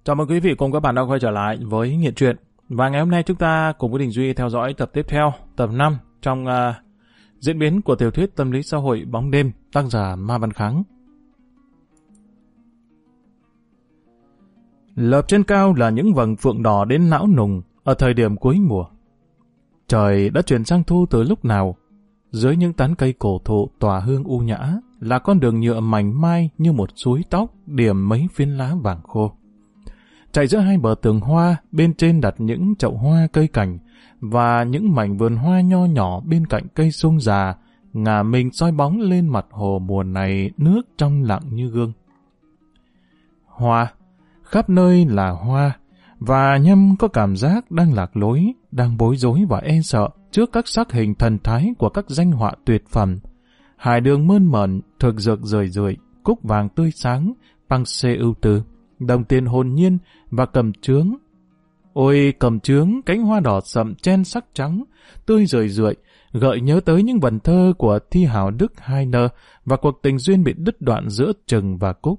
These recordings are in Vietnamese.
Chào mừng quý vị cùng các bạn đã quay trở lại với Nghiện Truyện. Và ngày hôm nay chúng ta cùng với Đình Duy theo dõi tập tiếp theo, tập 5 trong diễn biến của tiểu thuyết tâm lý xã hội Bóng Đêm, tác giả Ma Văn Kháng. Lợp trên cao là những vầng phượng đỏ đến não nùng ở thời điểm cuối mùa. Trời đã chuyển sang thu từ lúc nào? Dưới những tán cây cổ thụ tỏa hương u nhã là con đường nhựa mảnh mai như một suối tóc điểm mấy phiến lá vàng khô. Chạy giữa hai bờ tường hoa, bên trên đặt những chậu hoa cây cảnh và những mảnh vườn hoa nho nhỏ bên cạnh cây sung già, ngả mình soi bóng lên mặt hồ mùa này nước trong lặng như gương. Hoa, khắp nơi là hoa, và Nhâm có cảm giác đang lạc lối, đang bối rối và e sợ trước các sắc hình thần thái của các danh họa tuyệt phẩm. Hải đường mơn mởn, thực dược rời rượi, cúc vàng tươi sáng, băng xê ưu tư, đồng tiền hồn nhiên và cầm trướng. Ôi cầm trướng, cánh hoa đỏ sậm chen sắc trắng, tươi rời rượi, gợi nhớ tới những vần thơ của thi hào Đức Heine và cuộc tình duyên bị đứt đoạn giữa Trừng và Cúc.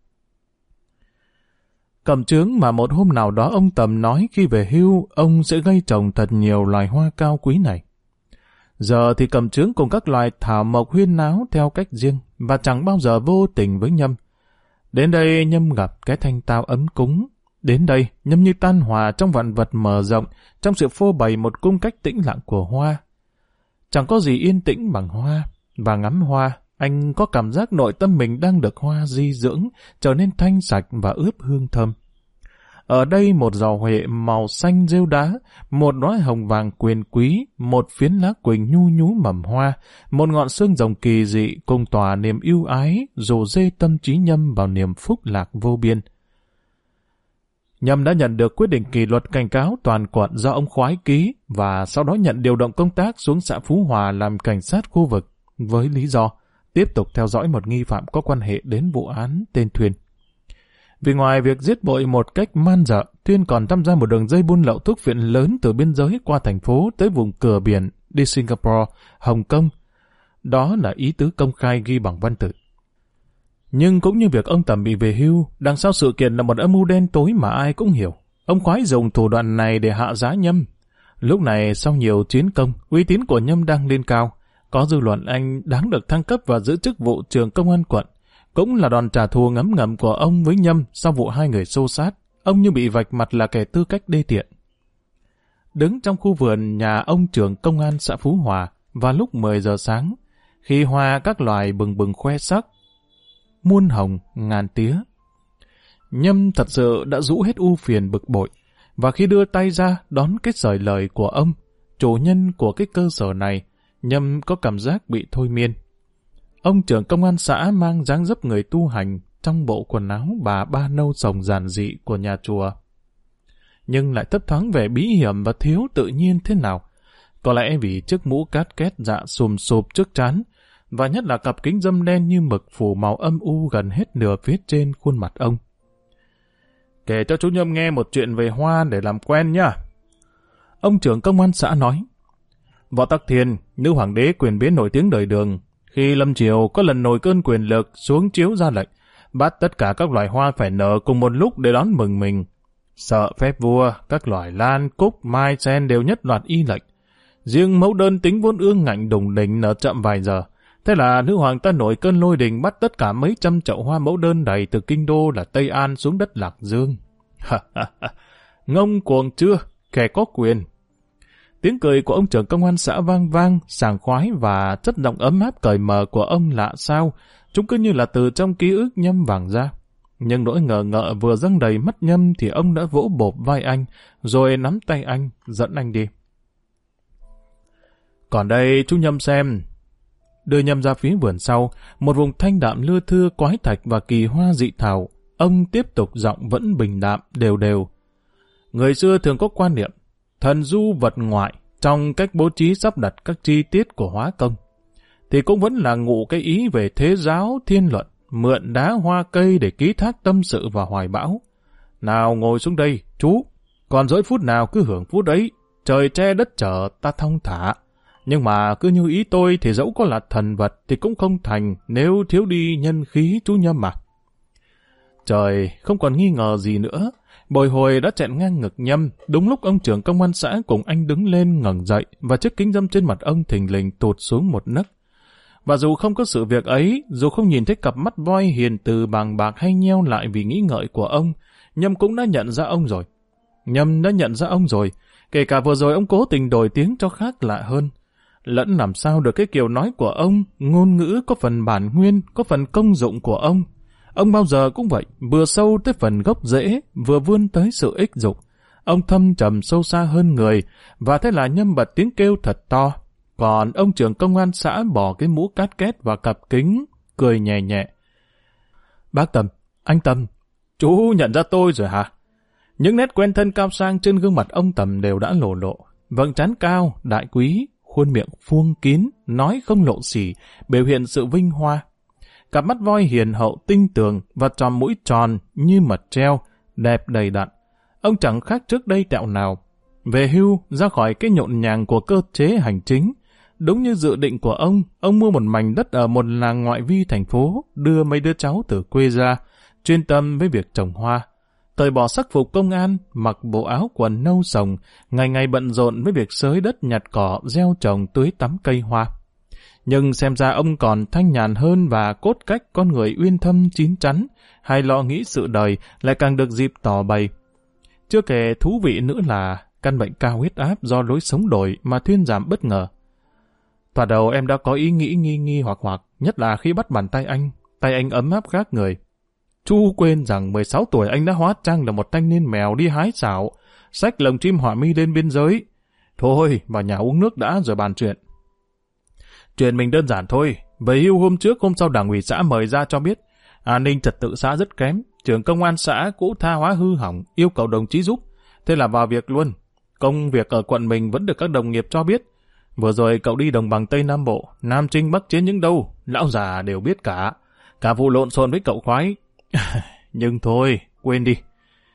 Cầm trướng mà một hôm nào đó ông Tầm nói khi về hưu, ông sẽ gây trồng thật nhiều loài hoa cao quý này. Giờ thì cầm trướng cùng các loài thảo mộc huyên náo theo cách riêng và chẳng bao giờ vô tình với Nhâm. Đến đây Nhâm gặp cái thanh tao ấm cúng. Đến đây Nhâm như tan hòa trong vạn vật mở rộng, trong sự phô bày một cung cách tĩnh lặng của hoa. Chẳng có gì yên tĩnh bằng hoa, và ngắm hoa, anh có cảm giác nội tâm mình đang được hoa di dưỡng, trở nên thanh sạch và ướp hương thơm. Ở đây một giò huệ màu xanh rêu đá, một đóa hồng vàng quyền quý, một phiến lá quỳnh nhu nhú mầm hoa, một ngọn xương rồng kỳ dị cùng tỏa niềm yêu ái, rủ rê tâm trí Nhâm vào niềm phúc lạc vô biên. Nhâm đã nhận được quyết định kỷ luật cảnh cáo toàn quận do ông Khoái ký và sau đó nhận điều động công tác xuống xã Phú Hòa làm cảnh sát khu vực với lý do tiếp tục theo dõi một nghi phạm có quan hệ đến vụ án tên Thuyên. Vì ngoài việc giết bội một cách man dợ, Thuyên còn tham gia một đường dây buôn lậu thuốc phiện lớn từ biên giới qua thành phố tới vùng cửa biển, đi Singapore, Hồng Kông. Đó là ý tứ công khai ghi bằng văn tự. Nhưng cũng như việc ông Tầm bị về hưu, đằng sau sự kiện là một âm mưu đen tối mà ai cũng hiểu. Ông Khoái dùng thủ đoạn này để hạ giá Nhâm. Lúc này sau nhiều chiến công, uy tín của Nhâm đang lên cao. Có dư luận anh đáng được thăng cấp và giữ chức vụ trưởng công an quận. Cũng là đòn trả thù ngấm ngầm của ông với Nhâm sau vụ hai người xô sát. Ông như bị vạch mặt là kẻ tư cách đê tiện. Đứng trong khu vườn nhà ông trưởng công an xã Phú Hòa vào lúc 10 giờ sáng, khi hoa các loài bừng bừng khoe sắc, muôn hồng ngàn tía, Nhâm thật sự đã rũ hết ưu phiền bực bội, và khi đưa tay ra đón cái sởi lời của ông, chủ nhân của cái cơ sở này, Nhâm có cảm giác bị thôi miên. Ông trưởng công an xã mang dáng dấp người tu hành trong bộ quần áo bà ba nâu sồng giản dị của nhà chùa. Nhưng lại thấp thoáng vẻ bí hiểm và thiếu tự nhiên thế nào. Có lẽ vì chiếc mũ cát két dạ sùm sụp trước trán, và nhất là cặp kính râm đen như mực phủ màu âm u gần hết nửa phía trên khuôn mặt ông. Kể cho chú Nhâm nghe một chuyện về hoa để làm quen nhá. Ông trưởng công an xã nói. Võ Tắc Thiên, nữ hoàng đế quyền biến nổi tiếng đời Đường, khi lâm triều có lần nổi cơn quyền lực xuống chiếu ra lệnh, bắt tất cả các loài hoa phải nở cùng một lúc để đón mừng mình. Sợ phép vua, các loài lan, cúc, mai, sen đều nhất loạt y lệnh. Riêng mẫu đơn tính vốn ương ngạnh đùng đỉnh nở chậm vài giờ. Thế là nữ hoàng ta nổi cơn lôi đình bắt tất cả mấy trăm chậu hoa mẫu đơn đầy từ kinh đô là Tây An xuống đất Lạc Dương. Ngông cuồng chưa, kẻ có quyền. Tiếng cười của ông trưởng công an xã vang vang, sảng khoái và chất giọng ấm áp cởi mở của ông lạ sao, chúng cứ như là từ trong ký ức Nhâm vàng ra. Nhưng nỗi ngờ ngợ vừa dâng đầy mắt Nhâm thì ông đã vỗ bộp vai anh, rồi nắm tay anh, dẫn anh đi. Còn đây chú Nhâm xem. Đưa Nhâm ra phía vườn sau, một vùng thanh đạm lưa thưa quái thạch và kỳ hoa dị thảo. Ông tiếp tục giọng vẫn bình đạm, đều đều. Người xưa thường có quan niệm thần du vật ngoại trong cách bố trí sắp đặt các chi tiết của hóa công, thì cũng vẫn là ngụ cái ý về thế giáo thiên luận, mượn đá hoa cây để ký thác tâm sự và hoài bão. Nào ngồi xuống đây, chú, còn dỗi phút nào cứ hưởng phút ấy, trời che đất chở ta thong thả. Nhưng mà cứ như ý tôi thì dẫu có là thần vật thì cũng không thành nếu thiếu đi nhân khí chú Nhâm mà. Trời không còn nghi ngờ gì nữa. Bồi hồi đã chẹn ngang ngực Nhâm, đúng lúc ông trưởng công an xã cùng anh đứng lên ngẩng dậy và chiếc kính râm trên mặt ông thình lình tụt xuống một nấc. Và dù không có sự việc ấy, dù không nhìn thấy cặp mắt voi hiền từ bàng bạc hay nheo lại vì nghĩ ngợi của ông, Nhâm cũng đã nhận ra ông rồi. Nhâm đã nhận ra ông rồi, kể cả vừa rồi ông cố tình đổi tiếng cho khác lạ hơn. Lẫn làm sao được cái kiểu nói của ông, ngôn ngữ có phần bản nguyên, có phần công dụng của ông. Ông bao giờ cũng vậy, vừa sâu tới phần gốc rễ, vừa vươn tới sự ích dụng. Ông thâm trầm sâu xa hơn người, và thế là Nhâm bật tiếng kêu thật to. Còn ông trưởng công an xã bỏ cái mũ cát két và cặp kính, cười nhẹ nhẹ. Bác Tâm, anh Tâm, chú nhận ra tôi rồi hả? Những nét quen thân cao sang trên gương mặt ông Tầm đều đã lộ lộ. Vầng trán cao, đại quý, khuôn miệng vuông kín, nói không lộ xỉ, biểu hiện sự vinh hoa. Cặp mắt voi hiền hậu tinh tường và tròm mũi tròn như mật treo, đẹp đầy đặn. Ông chẳng khác trước đây tẹo nào. Về hưu, ra khỏi cái nhộn nhàng của cơ chế hành chính. Đúng như dự định của ông mua một mảnh đất ở một làng ngoại vi thành phố, đưa mấy đứa cháu từ quê ra, chuyên tâm với việc trồng hoa. Thời bỏ sắc phục công an, mặc bộ áo quần nâu sồng, ngày ngày bận rộn với việc xới đất nhặt cỏ, gieo trồng tưới tắm cây hoa. Nhưng xem ra ông còn thanh nhàn hơn và cốt cách con người uyên thâm chín chắn, hay lo nghĩ sự đời lại càng được dịp tỏ bày. Chưa kể thú vị nữa là căn bệnh cao huyết áp do lối sống đổi mà thuyên giảm bất ngờ. Thoạt đầu em đã có ý nghĩ nghi hoặc, nhất là khi bắt bàn tay anh ấm áp khác người. Chu quên rằng 16 tuổi anh đã hóa trang là một thanh niên mèo đi hái xảo, xách lồng chim họa mi lên biên giới. Thôi, vào nhà uống nước đã rồi bàn chuyện. Chuyện mình đơn giản thôi, về hưu hôm trước hôm sau đảng ủy xã mời ra cho biết, an ninh trật tự xã rất kém, trưởng công an xã cũ tha hóa hư hỏng, yêu cầu đồng chí giúp. Thế là vào việc luôn. Công việc ở quận mình vẫn được các đồng nghiệp cho biết. Vừa rồi cậu đi đồng bằng Tây Nam Bộ, Nam Trinh Bắc Chiến những đâu, lão già đều biết cả. Cả vụ lộn xộn với cậu khoái. Nhưng thôi, quên đi.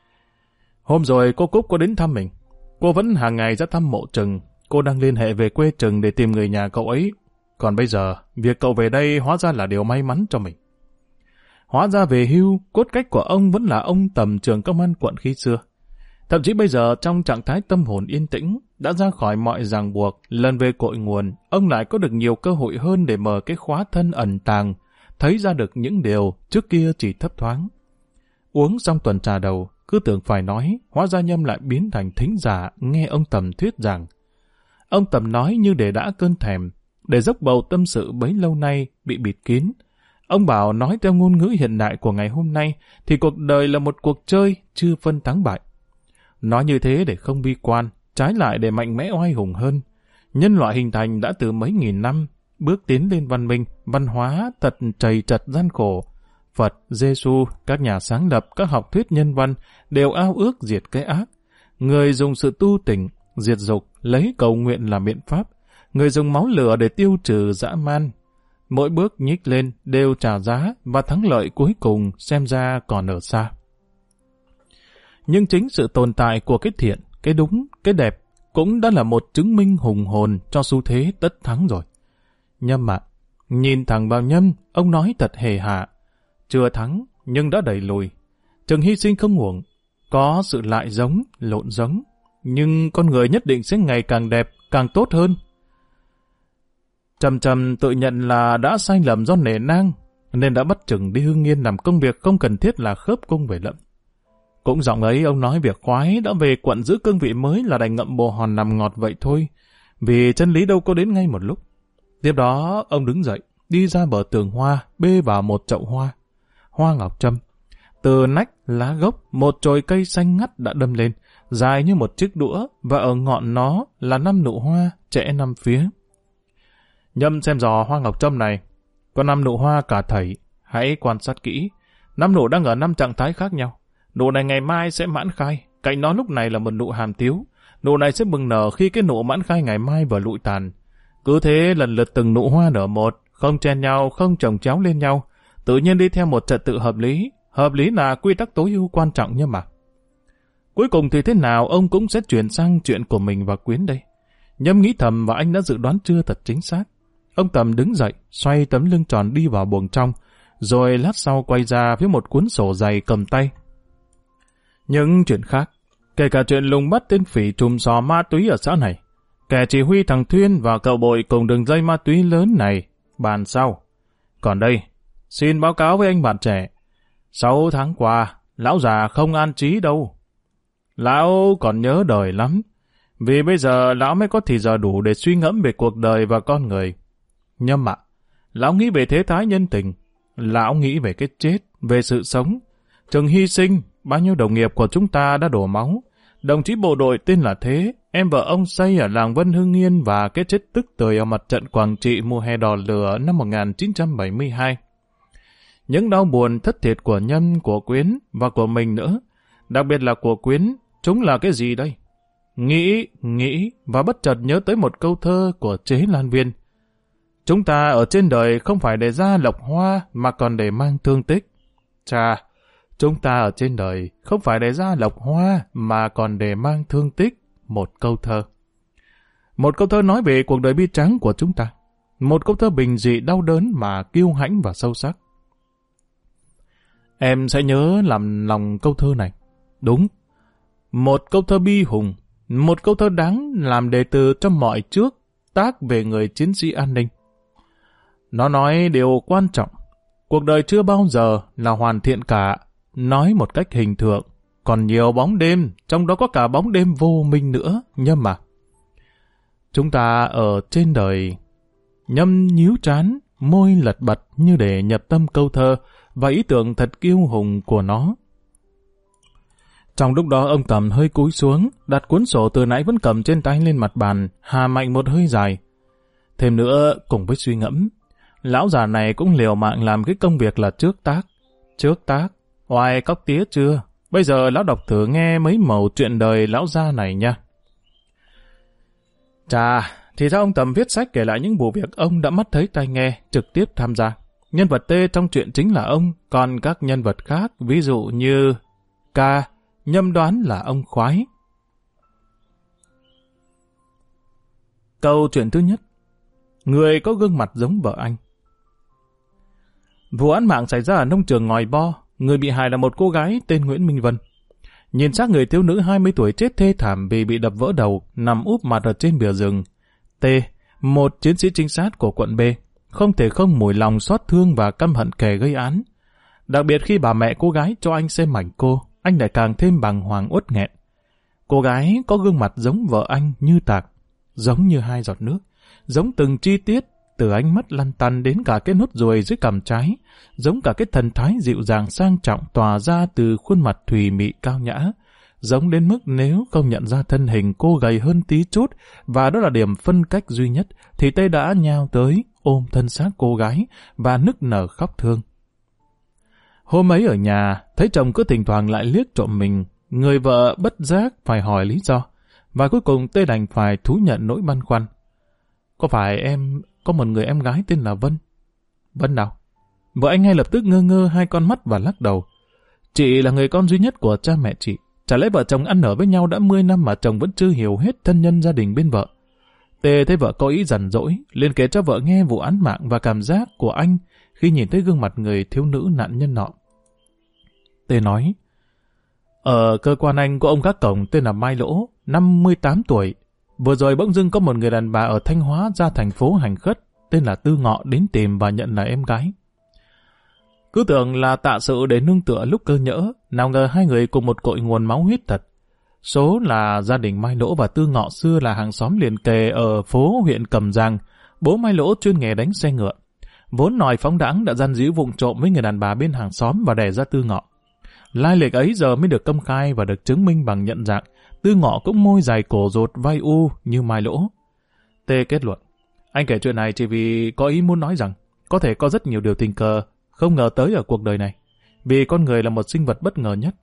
Hôm rồi cô Cúc có đến thăm mình. Cô vẫn hàng ngày ra thăm mộ Trừng. Cô đang liên hệ về quê Trừng để tìm người nhà cậu ấy. Còn bây giờ, việc cậu về đây hóa ra là điều may mắn cho mình. Hóa ra về hưu, cốt cách của ông vẫn là ông Tầm trưởng công an quận khi xưa. Thậm chí bây giờ trong trạng thái tâm hồn yên tĩnh, đã ra khỏi mọi ràng buộc, lần về cội nguồn, ông lại có được nhiều cơ hội hơn để mở cái khóa thân ẩn tàng, thấy ra được những điều trước kia chỉ thấp thoáng. Uống xong tuần trà đầu, cứ tưởng phải nói, hóa ra Nhâm lại biến thành thính giả nghe ông Tầm thuyết giảng. Ông Tầm nói như để đã cơn thèm, để dốc bầu tâm sự bấy lâu nay bị bịt kín. Ông bảo nói theo ngôn ngữ hiện đại của ngày hôm nay thì cuộc đời là một cuộc chơi chưa phân thắng bại. Nói như thế để không bi quan, trái lại để mạnh mẽ oai hùng hơn. Nhân loại hình thành đã từ mấy nghìn năm, bước tiến lên văn minh, văn hóa thật trầy trật gian khổ. Phật, Giêsu, các nhà sáng lập, các học thuyết nhân văn đều ao ước diệt cái ác. Người dùng sự tu tỉnh, diệt dục, lấy cầu nguyện làm biện pháp. Người dùng máu lửa để tiêu trừ dã man. Mỗi bước nhích lên đều trả giá và thắng lợi cuối cùng xem ra còn ở xa. Nhưng chính sự tồn tại của cái thiện, cái đúng, cái đẹp cũng đã là một chứng minh hùng hồn cho xu thế tất thắng rồi. Nhâm ạ, nhìn thẳng vào Nhâm, ông nói thật hề hạ. Chưa thắng, nhưng đã đẩy lùi. Chừng hy sinh không uổng, có sự lại giống, lộn giống. Nhưng con người nhất định sẽ ngày càng đẹp, càng tốt hơn. Trầm tự nhận là đã sai lầm do nể nang, nên đã bắt chừng đi Hưng Yên làm công việc không cần thiết là khớp cung về lậm. Cũng giọng ấy ông nói việc khoái đã về quận giữ cương vị mới là đành ngậm bồ hòn nằm ngọt vậy thôi, vì chân lý đâu có đến ngay một lúc. Tiếp đó ông đứng dậy, đi ra bờ tường hoa, bê vào một chậu hoa. Hoa ngọc trâm. Từ nách, lá gốc, một chồi cây xanh ngắt đã đâm lên, dài như một chiếc đũa, và ở ngọn nó là 5 nụ hoa, chẽ 5 phía. Nhâm xem dò hoa ngọc trâm này. Có 5 nụ hoa cả thảy, hãy quan sát kỹ. 5 nụ đang ở 5 trạng thái khác nhau. Nụ này ngày mai sẽ mãn khai, cạnh nó lúc này là một nụ hàm tiếu. Nụ này sẽ bừng nở khi cái nụ mãn khai ngày mai vừa lụi tàn. Cứ thế lần lượt từng nụ hoa nở một, không chen nhau, không chồng chéo lên nhau, tự nhiên đi theo một trật tự hợp lý. Hợp lý là quy tắc tối ưu quan trọng nhưng mà. Cuối cùng thì thế nào ông cũng sẽ chuyển sang chuyện của mình và Quyến đây. Nhâm nghĩ thầm và anh đã dự đoán chưa thật chính xác. Ông Tầm đứng dậy, xoay tấm lưng tròn đi vào buồng trong, rồi lát sau quay ra với một cuốn sổ dày cầm tay. Những chuyện khác, kể cả chuyện lùng bắt tên phỉ trùm xò ma túy ở xã này, kẻ chỉ huy thằng Thuyên và cậu Bội cùng đường dây ma túy lớn này, bàn sau. Còn đây, xin báo cáo với anh bạn trẻ, 6 tháng qua, lão già không an trí đâu. Lão còn nhớ đời lắm, vì bây giờ lão mới có thì giờ đủ để suy ngẫm về cuộc đời và con người. Nhưng mà, lão nghĩ về thế thái nhân tình, lão nghĩ về cái chết, về sự sống. Chừng hy sinh, bao nhiêu đồng nghiệp của chúng ta đã đổ máu. Đồng chí bộ đội tên là Thế, em vợ ông Xây ở làng Vân Hưng Yên và cái chết tức tưởi ở mặt trận Quảng Trị mùa hè đỏ lửa năm 1972. Những đau buồn thất thiệt của Nhâm, của Quyến và của mình nữa, đặc biệt là của Quyến, chúng là cái gì đây? Nghĩ và bất chợt nhớ tới một câu thơ của Chế Lan Viên. Chúng ta ở trên đời không phải để ra lộc hoa mà còn để mang thương tích. Chà, chúng ta ở trên đời không phải để ra lộc hoa mà còn để mang thương tích. Một câu thơ. Một câu thơ nói về cuộc đời bi tráng của chúng ta. Một câu thơ bình dị đau đớn mà kiêu hãnh và sâu sắc. Em sẽ nhớ làm lòng câu thơ này. Đúng. Một câu thơ bi hùng. Một câu thơ đáng làm đề từ cho mọi trước tác về người chiến sĩ an ninh. Nó nói điều quan trọng. Cuộc đời chưa bao giờ là hoàn thiện cả. Nói một cách hình tượng. Còn nhiều bóng đêm, trong đó có cả bóng đêm vô minh nữa. Nhưng mà chúng ta ở trên đời. Nhâm nhíu trán, môi lật bật như để nhập tâm câu thơ và ý tưởng thật kiêu hùng của nó. Trong lúc đó ông Cầm hơi cúi xuống, đặt cuốn sổ từ nãy vẫn cầm trên tay lên mặt bàn, hà mạnh một hơi dài. Thêm nữa, cùng với suy ngẫm, lão già này cũng liều mạng làm cái công việc là trước tác. Trước tác, oai cóc tía chưa? Bây giờ lão đọc thử nghe mấy mẩu chuyện đời lão gia này nha. Chà, thì ra ông Tầm viết sách kể lại những vụ việc ông đã mắt thấy tai nghe, trực tiếp tham gia. Nhân vật T trong truyện chính là ông, còn các nhân vật khác, ví dụ như K, Nhâm đoán là ông Khoái. Câu chuyện thứ nhất. Người có gương mặt giống vợ anh. Vụ án mạng xảy ra ở nông trường Ngòi Bo. Người bị hại là một cô gái tên Nguyễn Minh Vân. Nhìn xác người thiếu nữ 20 tuổi chết thê thảm vì bị đập vỡ đầu, nằm úp mặt ở trên bìa rừng. T, một chiến sĩ trinh sát của quận B, không thể không mủi lòng xót thương và căm hận kẻ gây án. Đặc biệt khi bà mẹ cô gái cho anh xem ảnh cô, anh lại càng thêm bàng hoàng uất nghẹn. Cô gái có gương mặt giống vợ anh như tạc, giống như hai giọt nước, giống từng chi tiết, từ ánh mắt lăn tăn đến cả cái nốt ruồi dưới cằm trái, giống cả cái thần thái dịu dàng sang trọng tỏa ra từ khuôn mặt thùy mị cao nhã, giống đến mức nếu không nhận ra thân hình cô gầy hơn tí chút, và đó là điểm phân cách duy nhất, thì Tê đã nhào tới, ôm thân xác cô gái, và nức nở khóc thương. Hôm ấy ở nhà, thấy chồng cứ thỉnh thoảng lại liếc trộm mình, người vợ bất giác phải hỏi lý do, và cuối cùng Tê đành phải thú nhận nỗi băn khoăn. Có phải em có một người em gái tên là Vân? Vân nào? Vợ anh ngay lập tức ngơ ngơ hai con mắt và lắc đầu. Chị là người con duy nhất của cha mẹ chị. Chả lẽ vợ chồng ăn ở với nhau đã 10 năm mà chồng vẫn chưa hiểu hết thân nhân gia đình bên vợ. Tê thấy vợ có ý giận dỗi, liền kể cho vợ nghe vụ án mạng và cảm giác của anh khi nhìn thấy gương mặt người thiếu nữ nạn nhân nọ. Tê nói, ở cơ quan anh có ông gác cổng tên là Mai Lỗ, 58 tuổi. Vừa rồi bỗng dưng có một người đàn bà ở Thanh Hóa ra thành phố hành khất, tên là Tư Ngọ đến tìm và nhận là em gái. Cứ tưởng là tạ sự để nương tựa lúc cơ nhỡ, nào ngờ hai người cùng một cội nguồn máu huyết thật. Số là gia đình Mai Lỗ và Tư Ngọ xưa là hàng xóm liền kề ở phố huyện Cẩm Giang. Bố Mai Lỗ chuyên nghề đánh xe ngựa. Vốn nòi phóng đãng đã gian díu vụng trộm với người đàn bà bên hàng xóm và đẻ ra Tư Ngọ. Lai lịch ấy giờ mới được công khai và được chứng minh bằng nhận dạng. Tư Ngọ cũng môi dài cổ rột vai u như Mai Lỗ. Tê kết luận, anh kể chuyện này chỉ vì có ý muốn nói rằng có thể có rất nhiều điều tình cờ không ngờ tới ở cuộc đời này, vì con người là một sinh vật bất ngờ nhất.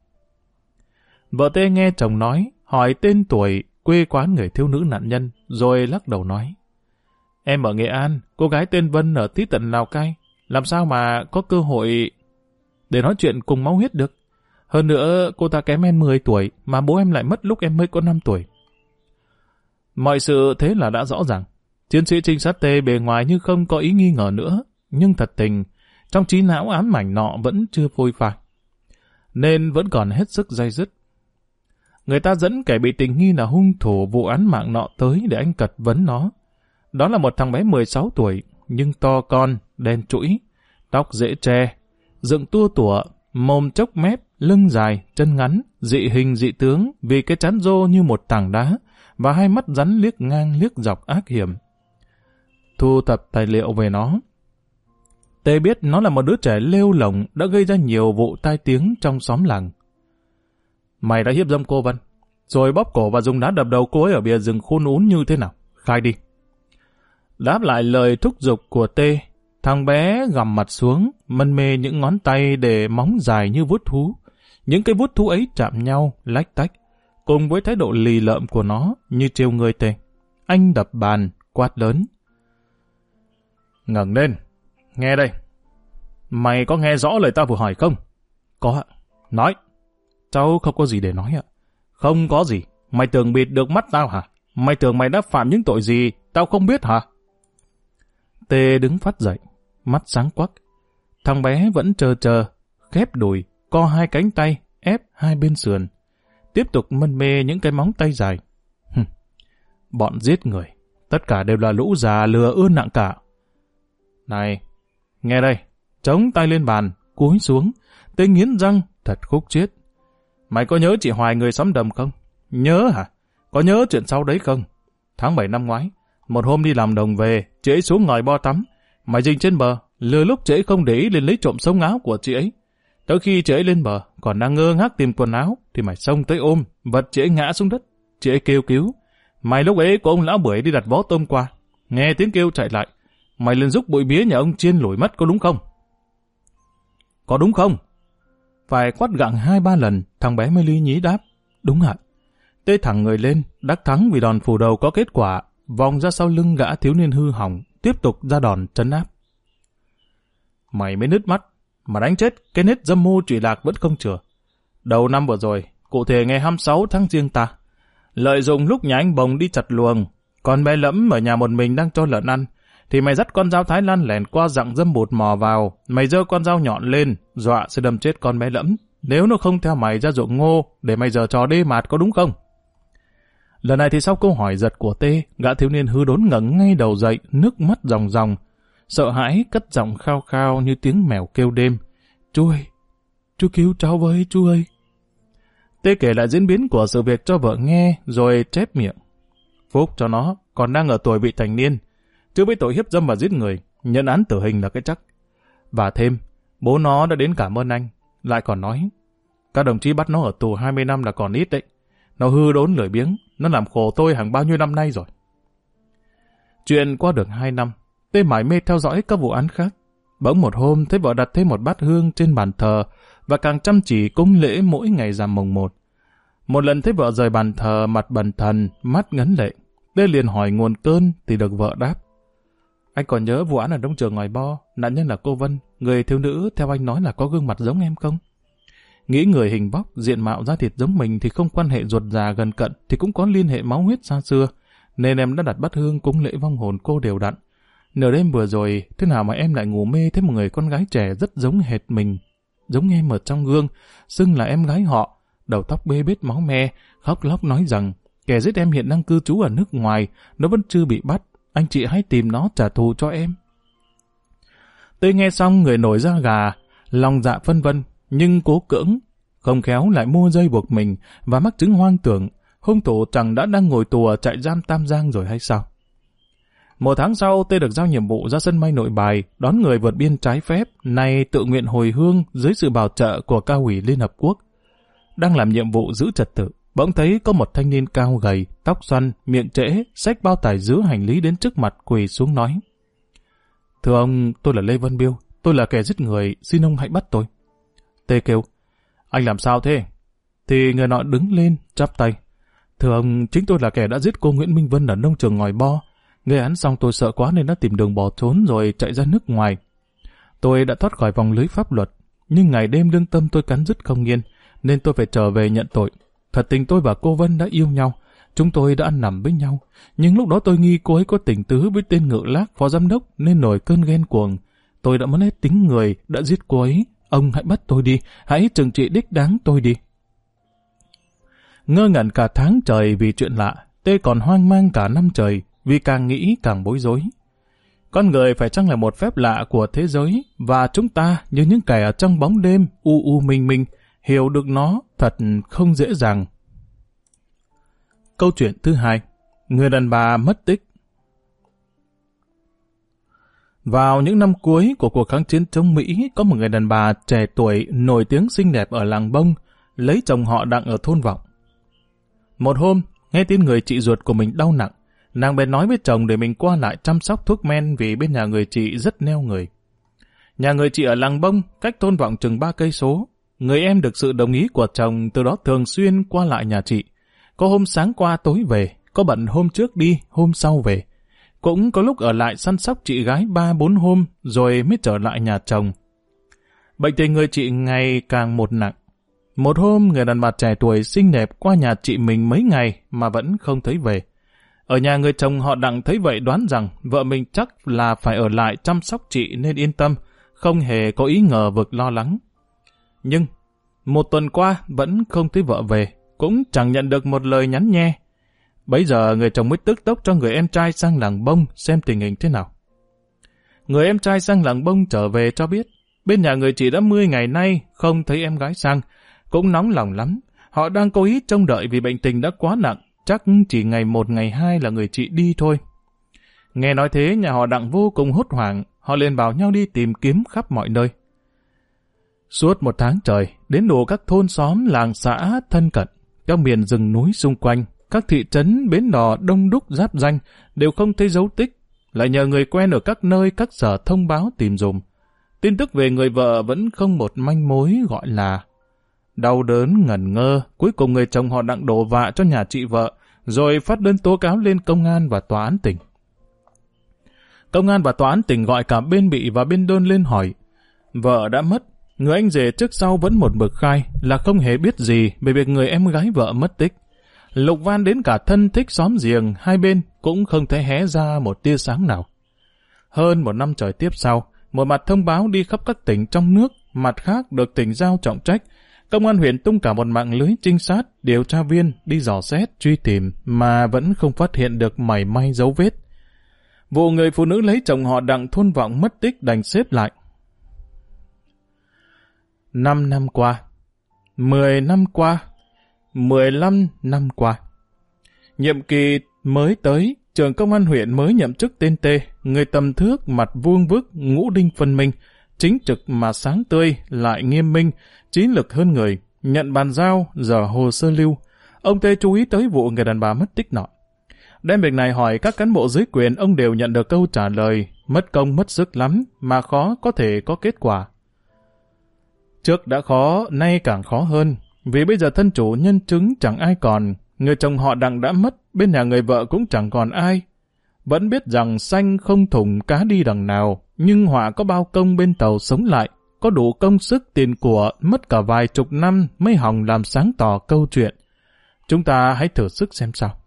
Vợ Tê nghe chồng nói, hỏi tên tuổi, quê quán người thiếu nữ nạn nhân, rồi lắc đầu nói, em ở Nghệ An, cô gái tên Vân ở tí tận Lào Cai, làm sao mà có cơ hội để nói chuyện cùng máu huyết được. Hơn nữa, cô ta kém em 10 tuổi, mà bố em lại mất lúc em mới có 5 tuổi. Mọi sự thế là đã rõ ràng. Chiến sĩ trinh sát Tê bề ngoài như không có ý nghi ngờ nữa, nhưng thật tình, trong trí não ám ảnh nọ vẫn chưa phôi phai, nên vẫn còn hết sức day dứt. Người ta dẫn kẻ bị tình nghi là hung thủ vụ án mạng nọ tới để anh cật vấn nó. Đó là một thằng bé 16 tuổi, nhưng to con, đen trũi, tóc dễ tre, dựng tua tủa, mồm chốc mép, lưng dài, chân ngắn, dị hình dị tướng vì cái trán rô như một tảng đá và hai mắt rắn liếc ngang liếc dọc ác hiểm. Thu thập tài liệu về nó, Tê biết nó là một đứa trẻ lêu lổng đã gây ra nhiều vụ tai tiếng trong xóm làng. Mày đã hiếp dâm cô Vân, rồi bóp cổ và dùng đá đập đầu cô ấy ở bìa rừng khôn ún như thế nào? Khai đi. Đáp lại lời thúc giục của Tê, thằng bé gằm mặt xuống, mân mê những ngón tay để móng dài như vuốt thú. Những cái vuốt thú ấy chạm nhau, lách tách, cùng với thái độ lì lợm của nó như trêu người Tê. Anh đập bàn, quát lớn. Ngẩng lên, nghe đây. Mày có nghe rõ lời tao vừa hỏi không? Có ạ. Nói. Cháu không có gì để nói ạ. Không có gì. Mày tưởng bịt được mắt tao hả? Mày tưởng mày đã phạm những tội gì tao không biết hả? Tê đứng phát dậy, mắt sáng quắc. Thằng bé vẫn chờ, khép đùi, co hai cánh tay, ép hai bên sườn. Tiếp tục mân mê những cái móng tay dài. Bọn giết người, tất cả đều là lũ già lừa ươn nặng cả. Này, nghe đây, chống tay lên bàn, cúi xuống, Tê nghiến răng, thật khúc chiết. Mày có nhớ chị Hoài người xóm Đầm không? Nhớ hả? Có nhớ chuyện sau đấy không? Tháng 7 năm ngoái, một hôm đi làm đồng về, chị ấy xuống ngòi bo tắm. Mày dình trên bờ, lừa lúc chị ấy không để ý lên lấy trộm sống áo của chị ấy. Tới khi chị ấy lên bờ, còn đang ngơ ngác tìm quần áo, thì mày xông tới ôm, vật chị ấy ngã xuống đất. Chị ấy kêu cứu. Mày lúc ấy có ông lão Bưởi đi đặt vó tôm qua. Nghe tiếng kêu chạy lại. Mày lên giúp bụi mía nhà ông Chiên lủi mất có đúng không? Có đúng không? Phải quát gặng 2-3 lần, thằng bé mới lý nhí đáp. Đúng ạ. Tê thẳng người lên, đắc thắng vì đòn phủ đầu có kết quả, vòng ra sau lưng gã thiếu niên hư hỏng, tiếp tục ra đòn trấn áp. Mày mới nứt mắt, mà đánh chết cái nết dâm mô trụy lạc vẫn không chừa. Đầu năm vừa rồi, cụ thể ngày 26 tháng Giêng ta, lợi dụng lúc nhà anh Bồng đi chặt luồng, còn bé Lẫm ở nhà một mình đang cho lợn ăn, thì mày dắt con dao Thái Lan lẻn qua dặng dâm bụt mò vào, mày giơ con dao nhọn lên, dọa sẽ đâm chết con bé Lẫm, nếu nó không theo mày ra ruộng ngô, để mày giở trò đê mạt có đúng không? Lần này thì sau câu hỏi giật của Tê, gã thiếu niên hư đốn ngẩng ngay đầu dậy, nước mắt ròng ròng, sợ hãi cất giọng khao khao như tiếng mèo kêu đêm. Chú ơi, chú cứu cháu với chú ơi. Tê kể lại diễn biến của sự việc cho vợ nghe, rồi chép miệng. Phúc cho nó, còn đang ở tuổi vị thành niên, chứ với tội hiếp dâm và giết người, nhận án tử hình là cái chắc. Và thêm, bố nó đã đến cảm ơn anh, lại còn nói, các đồng chí bắt nó ở tù 20 năm là còn ít đấy. Nó hư đốn lười biếng, nó làm khổ tôi hàng bao nhiêu năm nay rồi. Chuyện qua được 2 năm, Tê mải mê theo dõi các vụ án khác. Bỗng một hôm thấy vợ đặt thêm một bát hương trên bàn thờ và càng chăm chỉ cúng lễ mỗi ngày rằm mùng 1. Một lần thấy vợ rời bàn thờ mặt bần thần, mắt ngấn lệ. Tê liền hỏi nguồn cơn thì được vợ đáp. Anh còn nhớ vụ án ở Đông Trường Ngòi Bo, nạn nhân là cô Vân, người thiếu nữ theo anh nói là có gương mặt giống em không? Nghĩ người hình vóc, diện mạo da thịt giống mình thì không quan hệ ruột già gần cận thì cũng có liên hệ máu huyết xa xưa, nên em đã đặt bát hương cúng lễ vong hồn cô đều đặn. Nửa đêm vừa rồi, thế nào mà em lại ngủ mê thấy một người con gái trẻ rất giống hệt mình, giống em ở trong gương, xưng là em gái họ, đầu tóc bê bết máu me, khóc lóc nói rằng kẻ giết em hiện đang cư trú ở nước ngoài, nó vẫn chưa bị bắt, anh chị hãy tìm nó trả thù cho em. Tôi nghe xong người nổi da gà, lòng dạ phân vân, nhưng cố cưỡng, không khéo lại mua dây buộc mình và mắc chứng hoang tưởng, hung thủ chẳng đã đang ngồi tù ở trại giam Tam Giang rồi hay sao? 1 tháng sau, Tê được giao nhiệm vụ ra sân bay Nội Bài, đón người vượt biên trái phép, nay tự nguyện hồi hương dưới sự bảo trợ của Cao ủy Liên Hợp Quốc. Đang làm nhiệm vụ giữ trật tự, bỗng thấy có một thanh niên cao gầy, tóc xoăn, miệng trễ, xách bao tải dứa hành lý đến trước mặt quỳ xuống nói. Thưa ông, tôi là Lê Văn Biêu, tôi là kẻ giết người, xin ông hãy bắt tôi. Tê kêu, anh làm sao thế? Thì người nọ đứng lên, chắp tay. Thưa ông, chính tôi là kẻ đã giết cô Nguyễn Minh Vân ở nông trường Ngòi Bo. Gây án xong tôi sợ quá nên đã tìm đường bỏ trốn rồi chạy ra nước ngoài. Tôi đã thoát khỏi vòng lưới pháp luật, nhưng ngày đêm lương tâm tôi cắn rứt không yên, nên tôi phải trở về nhận tội. Thật tình tôi và cô Vân đã yêu nhau, chúng tôi đã ăn nằm với nhau, nhưng lúc đó tôi nghi cô ấy có tình tứ với tên Ngự Lác, phó giám đốc, nên nổi cơn ghen cuồng. Tôi đã mất hết tính người, đã giết cô ấy. Ông hãy bắt tôi đi, hãy trừng trị đích đáng tôi đi. Ngơ ngẩn cả tháng trời vì chuyện lạ, Tê còn hoang mang cả năm trời vì càng nghĩ càng bối rối. Con người phải chăng là một phép lạ của thế giới, và chúng ta như những kẻ ở trong bóng đêm u minh hiểu được nó thật không dễ dàng. Câu chuyện thứ hai, người đàn bà mất tích. Vào những năm cuối của cuộc kháng chiến chống Mỹ, có một người đàn bà trẻ tuổi nổi tiếng xinh đẹp ở làng Bông, lấy chồng họ Đặng ở thôn Vọng. Một hôm, nghe tin người chị ruột của mình đau nặng, nàng bèn nói với chồng để mình qua lại chăm sóc thuốc men vì bên nhà người chị rất neo người. Nhà người chị ở làng Bông, cách thôn Vọng chừng 3 cây số. Người em được sự đồng ý của chồng, từ đó thường xuyên qua lại nhà chị. Có hôm sáng qua tối về, có bận hôm trước đi, hôm sau về. Cũng có lúc ở lại săn sóc chị gái 3-4 hôm rồi mới trở lại nhà chồng. Bệnh tình người chị ngày càng một nặng. Một hôm, người đàn bà trẻ tuổi xinh đẹp qua nhà chị mình mấy ngày mà vẫn không thấy về. Ở nhà người chồng họ Đặng thấy vậy đoán rằng vợ mình chắc là phải ở lại chăm sóc chị nên yên tâm, không hề có ý ngờ vực lo lắng. Nhưng, một tuần qua vẫn không thấy vợ về, cũng chẳng nhận được một lời nhắn nhe. Bấy giờ người chồng mới tức tốc cho người em trai sang làng Bông xem tình hình thế nào. Người em trai sang làng Bông trở về cho biết, bên nhà người chị đã 10 ngày nay không thấy em gái sang, cũng nóng lòng lắm. Họ đang cố ý trông đợi vì bệnh tình đã quá nặng, chắc chỉ ngày 1 ngày 2 là người chị đi thôi. Nghe nói thế, nhà họ Đặng vô cùng hốt hoảng, họ liền bảo nhau đi tìm kiếm khắp mọi nơi. Suốt 1 tháng trời, đến đủ các thôn xóm, làng xã thân cận, các miền rừng núi xung quanh, các thị trấn, bến đò đông đúc giáp danh đều không thấy dấu tích, lại nhờ người quen ở các nơi các sở thông báo tìm dùm. Tin tức về người vợ vẫn không một manh mối, gọi là đau đớn ngẩn ngơ. Cuối cùng người chồng họ Đặng đổ vạ cho nhà chị vợ, rồi phát đơn tố cáo lên công an và tòa án tỉnh. Công an và tòa án tỉnh gọi cả bên bị và bên đơn lên hỏi. Vợ đã mất, người anh rể trước sau vẫn một mực khai là không hề biết gì về việc người em gái vợ mất tích. Lục van đến cả thân thích xóm giềng hai bên cũng không thấy hé ra một tia sáng nào. Hơn 1 năm trời tiếp sau, một mặt thông báo đi khắp các tỉnh trong nước, mặt khác được tỉnh giao trọng trách. Công an huyện tung cả một mạng lưới trinh sát, điều tra viên đi dò xét, truy tìm mà vẫn không phát hiện được mảy may dấu vết. Vụ người phụ nữ lấy chồng họ Đặng thôn Vọng mất tích đành xếp lại. 5 năm qua, 10 năm qua, 15 năm qua. Nhiệm kỳ mới tới, trưởng công an huyện mới nhậm chức tên T, người tầm thước, mặt vuông vức, ngũ đinh phân minh, chính trực mà sáng tươi, lại nghiêm minh, trí lực hơn người, nhận bàn giao, dở hồ sơ lưu. Ông T chú ý tới vụ người đàn bà mất tích nọ. Đem việc này hỏi các cán bộ dưới quyền, ông đều nhận được câu trả lời, mất công mất sức lắm, mà khó có thể có kết quả. Trước đã khó, nay càng khó hơn, vì bây giờ thân chủ nhân chứng chẳng ai còn, người chồng họ Đặng đã mất, bên nhà người vợ cũng chẳng còn ai. Vẫn biết rằng xanh không thủng cá đi đằng nào, nhưng họa có bao công bên tàu sống lại, có đủ công sức tiền của, mất cả vài chục năm mới hòng làm sáng tỏ câu chuyện. Chúng ta hãy thử sức xem sao.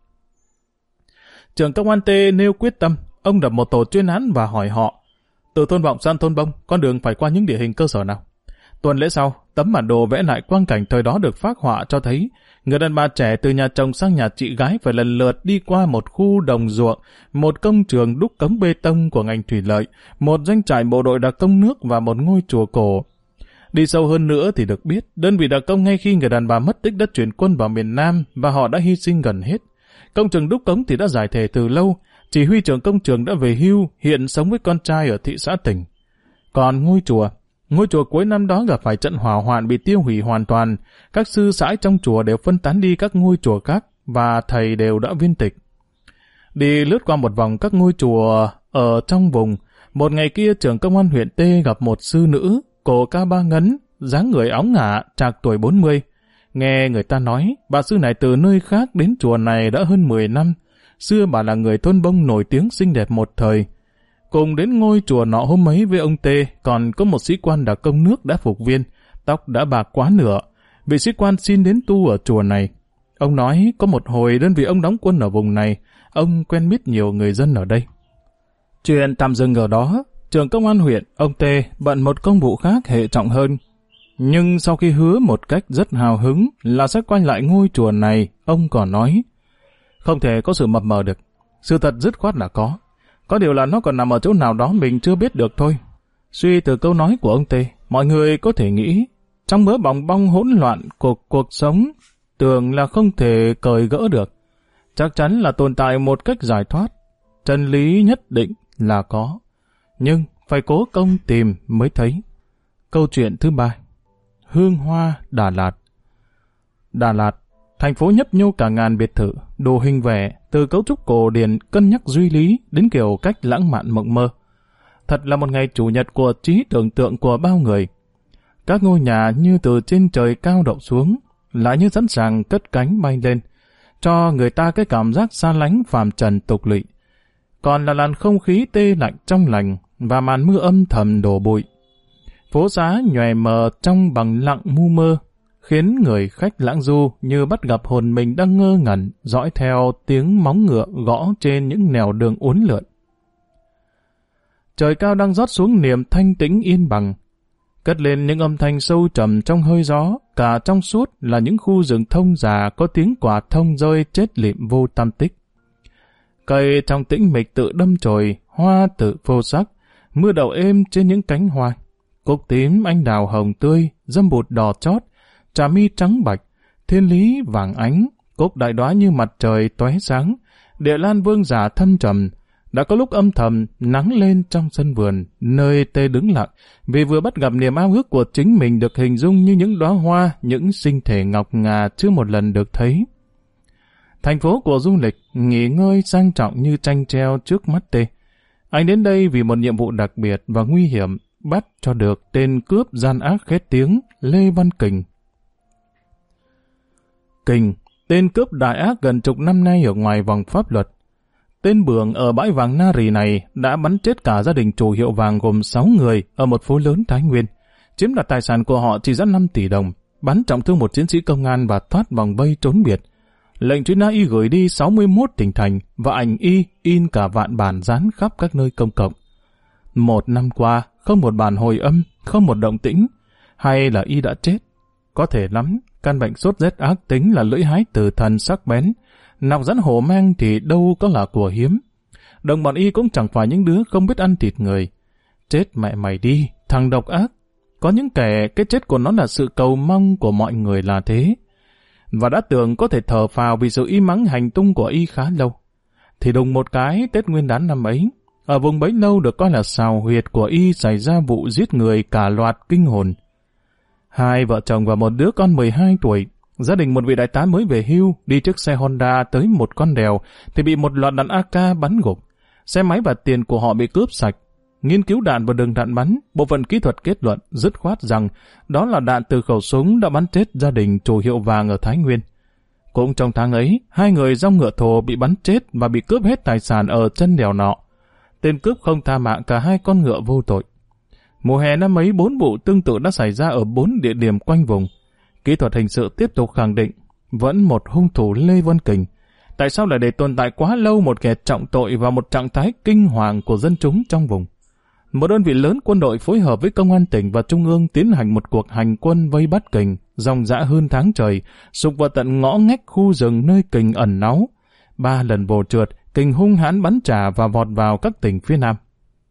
Trưởng công an T nêu quyết tâm, ông lập một tổ chuyên án và hỏi họ, từ thôn Vọng sang thôn Bông, con đường phải qua những địa hình cơ sở nào? Tuần lễ sau, tấm bản đồ vẽ lại quang cảnh thời đó được phác họa cho thấy người đàn bà trẻ từ nhà chồng sang nhà chị gái phải lần lượt đi qua một khu đồng ruộng, một công trường đúc cống bê tông của ngành thủy lợi, một doanh trại bộ đội đặc công nước và một ngôi chùa cổ. Đi sâu hơn nữa thì được biết, đơn vị đặc công ngay khi người đàn bà mất tích đã chuyển quân vào miền Nam và họ đã hy sinh gần hết. Công trường đúc cống thì đã giải thể từ lâu, chỉ huy trưởng công trường đã về hưu, hiện sống với con trai ở thị xã tỉnh. Còn ngôi chùa cuối năm đó gặp phải trận hỏa hoạn bị tiêu hủy hoàn toàn, các sư sãi trong chùa đều phân tán đi các ngôi chùa khác và thầy đều đã viên tịch. Đi lướt qua một vòng các ngôi chùa ở trong vùng, một ngày kia trưởng công an huyện T gặp một sư nữ, cổ cao 3 ngấn, dáng người óng ả, trạc tuổi 40. Nghe người ta nói, bà sư này từ nơi khác đến chùa này đã hơn 10 năm. Xưa bà là người thôn Bông nổi tiếng xinh đẹp một thời. Cùng đến ngôi chùa nọ hôm ấy với ông T, còn có một sĩ quan đặc công nước đã phục viên, tóc đã bạc quá nửa. Vị sĩ quan xin đến tu ở chùa này. Ông nói có một hồi đơn vị ông đóng quân ở vùng này, ông quen biết nhiều người dân ở đây. Chuyện tạm dừng ở đó, trưởng công an huyện, ông T bận một công vụ khác hệ trọng hơn. Nhưng sau khi hứa một cách rất hào hứng là sẽ quay lại ngôi chùa này, ông còn nói, không thể có sự mập mờ được. Sự thật dứt khoát là có điều là nó còn nằm ở chỗ nào đó mình chưa biết được thôi. Suy từ câu nói của ông Tê, mọi người có thể nghĩ, trong mớ bòng bong hỗn loạn của cuộc sống, tưởng là không thể cởi gỡ được. Chắc chắn là tồn tại một cách giải thoát. Chân lý nhất định là có, nhưng phải cố công tìm mới thấy. Câu chuyện thứ 3. Hương hoa Đà Lạt. Đà Lạt, thành phố nhấp nhô cả ngàn biệt thự, đồ hình vẽ, từ cấu trúc cổ điển cân nhắc duy lý đến kiểu cách lãng mạn mộng mơ. Thật là một ngày chủ nhật của trí tưởng tượng của bao người. Các ngôi nhà như từ trên trời cao đậu xuống, lại như sẵn sàng cất cánh bay lên, cho người ta cái cảm giác xa lánh phàm trần tục lụy. Còn là làn không khí tê lạnh trong lành và màn mưa âm thầm đổ bụi. Phố xá nhòe mờ trong bằng lặng mu mơ, khiến người khách lãng du như bắt gặp hồn mình đang ngơ ngẩn dõi theo tiếng móng ngựa gõ trên những nẻo đường uốn lượn. Trời cao đang rót xuống niềm thanh tĩnh yên bằng, cất lên những âm thanh sâu trầm trong hơi gió, cả trong suốt là những khu rừng thông già có tiếng quả thông rơi chết lịm vô tam tích. Cây trong tĩnh mịch tự đâm chồi, hoa tự phô sắc, mưa đậu êm trên những cánh hoa. Cúc tím, anh đào hồng tươi, dâm bụt đỏ chót, trà mi trắng bạch, thiên lý vàng ánh, cúc đại đóa như mặt trời tóe sáng, địa lan vương giả thâm trầm. Đã có lúc âm thầm nắng lên trong sân vườn, nơi Tê đứng lặng, vì vừa bắt gặp niềm ao ước của chính mình được hình dung như những đóa hoa, những sinh thể ngọc ngà chưa một lần được thấy. Thành phố của du lịch, nghỉ ngơi sang trọng như tranh treo trước mắt Tê. Anh đến đây vì một nhiệm vụ đặc biệt và nguy hiểm, bắt cho được tên cướp gian ác khét tiếng Lê Văn Kình. Kình, tên cướp đại ác gần chục năm nay ở ngoài vòng pháp luật. Tên bường ở bãi vàng Nari này đã bắn chết cả gia đình chủ hiệu vàng gồm 6 người ở một phố lớn Thái Nguyên, chiếm đoạt tài sản của họ trị giá 5 tỷ đồng, bắn trọng thương một chiến sĩ công an và thoát vòng vây trốn biệt. Lệnh truy nã y gửi đi 61 tỉnh thành và ảnh y in cả vạn bản dán khắp các nơi công cộng. 1 năm qua, không một bản hồi âm, không một động tĩnh, hay là y đã chết? Có thể lắm, căn bệnh sốt rét ác tính là lưỡi hái tử thần sắc bén, nọc rắn hổ mang thì đâu có là của hiếm. Đồng bọn y cũng chẳng phải những đứa không biết ăn thịt người. Chết mẹ mày đi, thằng độc ác. Có những kẻ cái chết của nó là sự cầu mong của mọi người là thế. Và đã tưởng có thể thở phào vì sự im mắng hành tung của y khá lâu. Thì đùng một cái Tết Nguyên đán năm ấy, ở vùng bấy lâu được coi là sào huyệt của y xảy ra vụ giết người cả loạt kinh hồn. 2 vợ chồng và một đứa con 12 tuổi, gia đình một vị đại tá mới về hưu đi chiếc xe Honda tới một con đèo thì bị một loạt đạn AK bắn gục. Xe máy và tiền của họ bị cướp sạch. Nghiên cứu đạn và đường đạn bắn, bộ phận kỹ thuật kết luận dứt khoát rằng đó là đạn từ khẩu súng đã bắn chết gia đình chủ hiệu vàng ở Thái Nguyên. Cũng trong tháng ấy, 2 người dòng ngựa thồ bị bắn chết và bị cướp hết tài sản ở chân đèo nọ. Tên cướp không tha mạng cả 2 con ngựa vô tội. Mùa hè năm ấy 4 vụ tương tự đã xảy ra ở 4 địa điểm quanh vùng. Kỹ thuật hình sự tiếp tục khẳng định vẫn một hung thủ Lê Văn Kình. Tại sao lại để tồn tại quá lâu một kẻ trọng tội và một trạng thái kinh hoàng của dân chúng trong vùng? Một đơn vị lớn quân đội phối hợp với công an tỉnh và trung ương tiến hành một cuộc hành quân vây bắt Kình, dòng dã hơn tháng trời, sục vào tận ngõ ngách khu rừng nơi Kình ẩn náu. 3 lần vồ trượt, Kình hung hãn bắn trả và vọt vào các tỉnh phía Nam.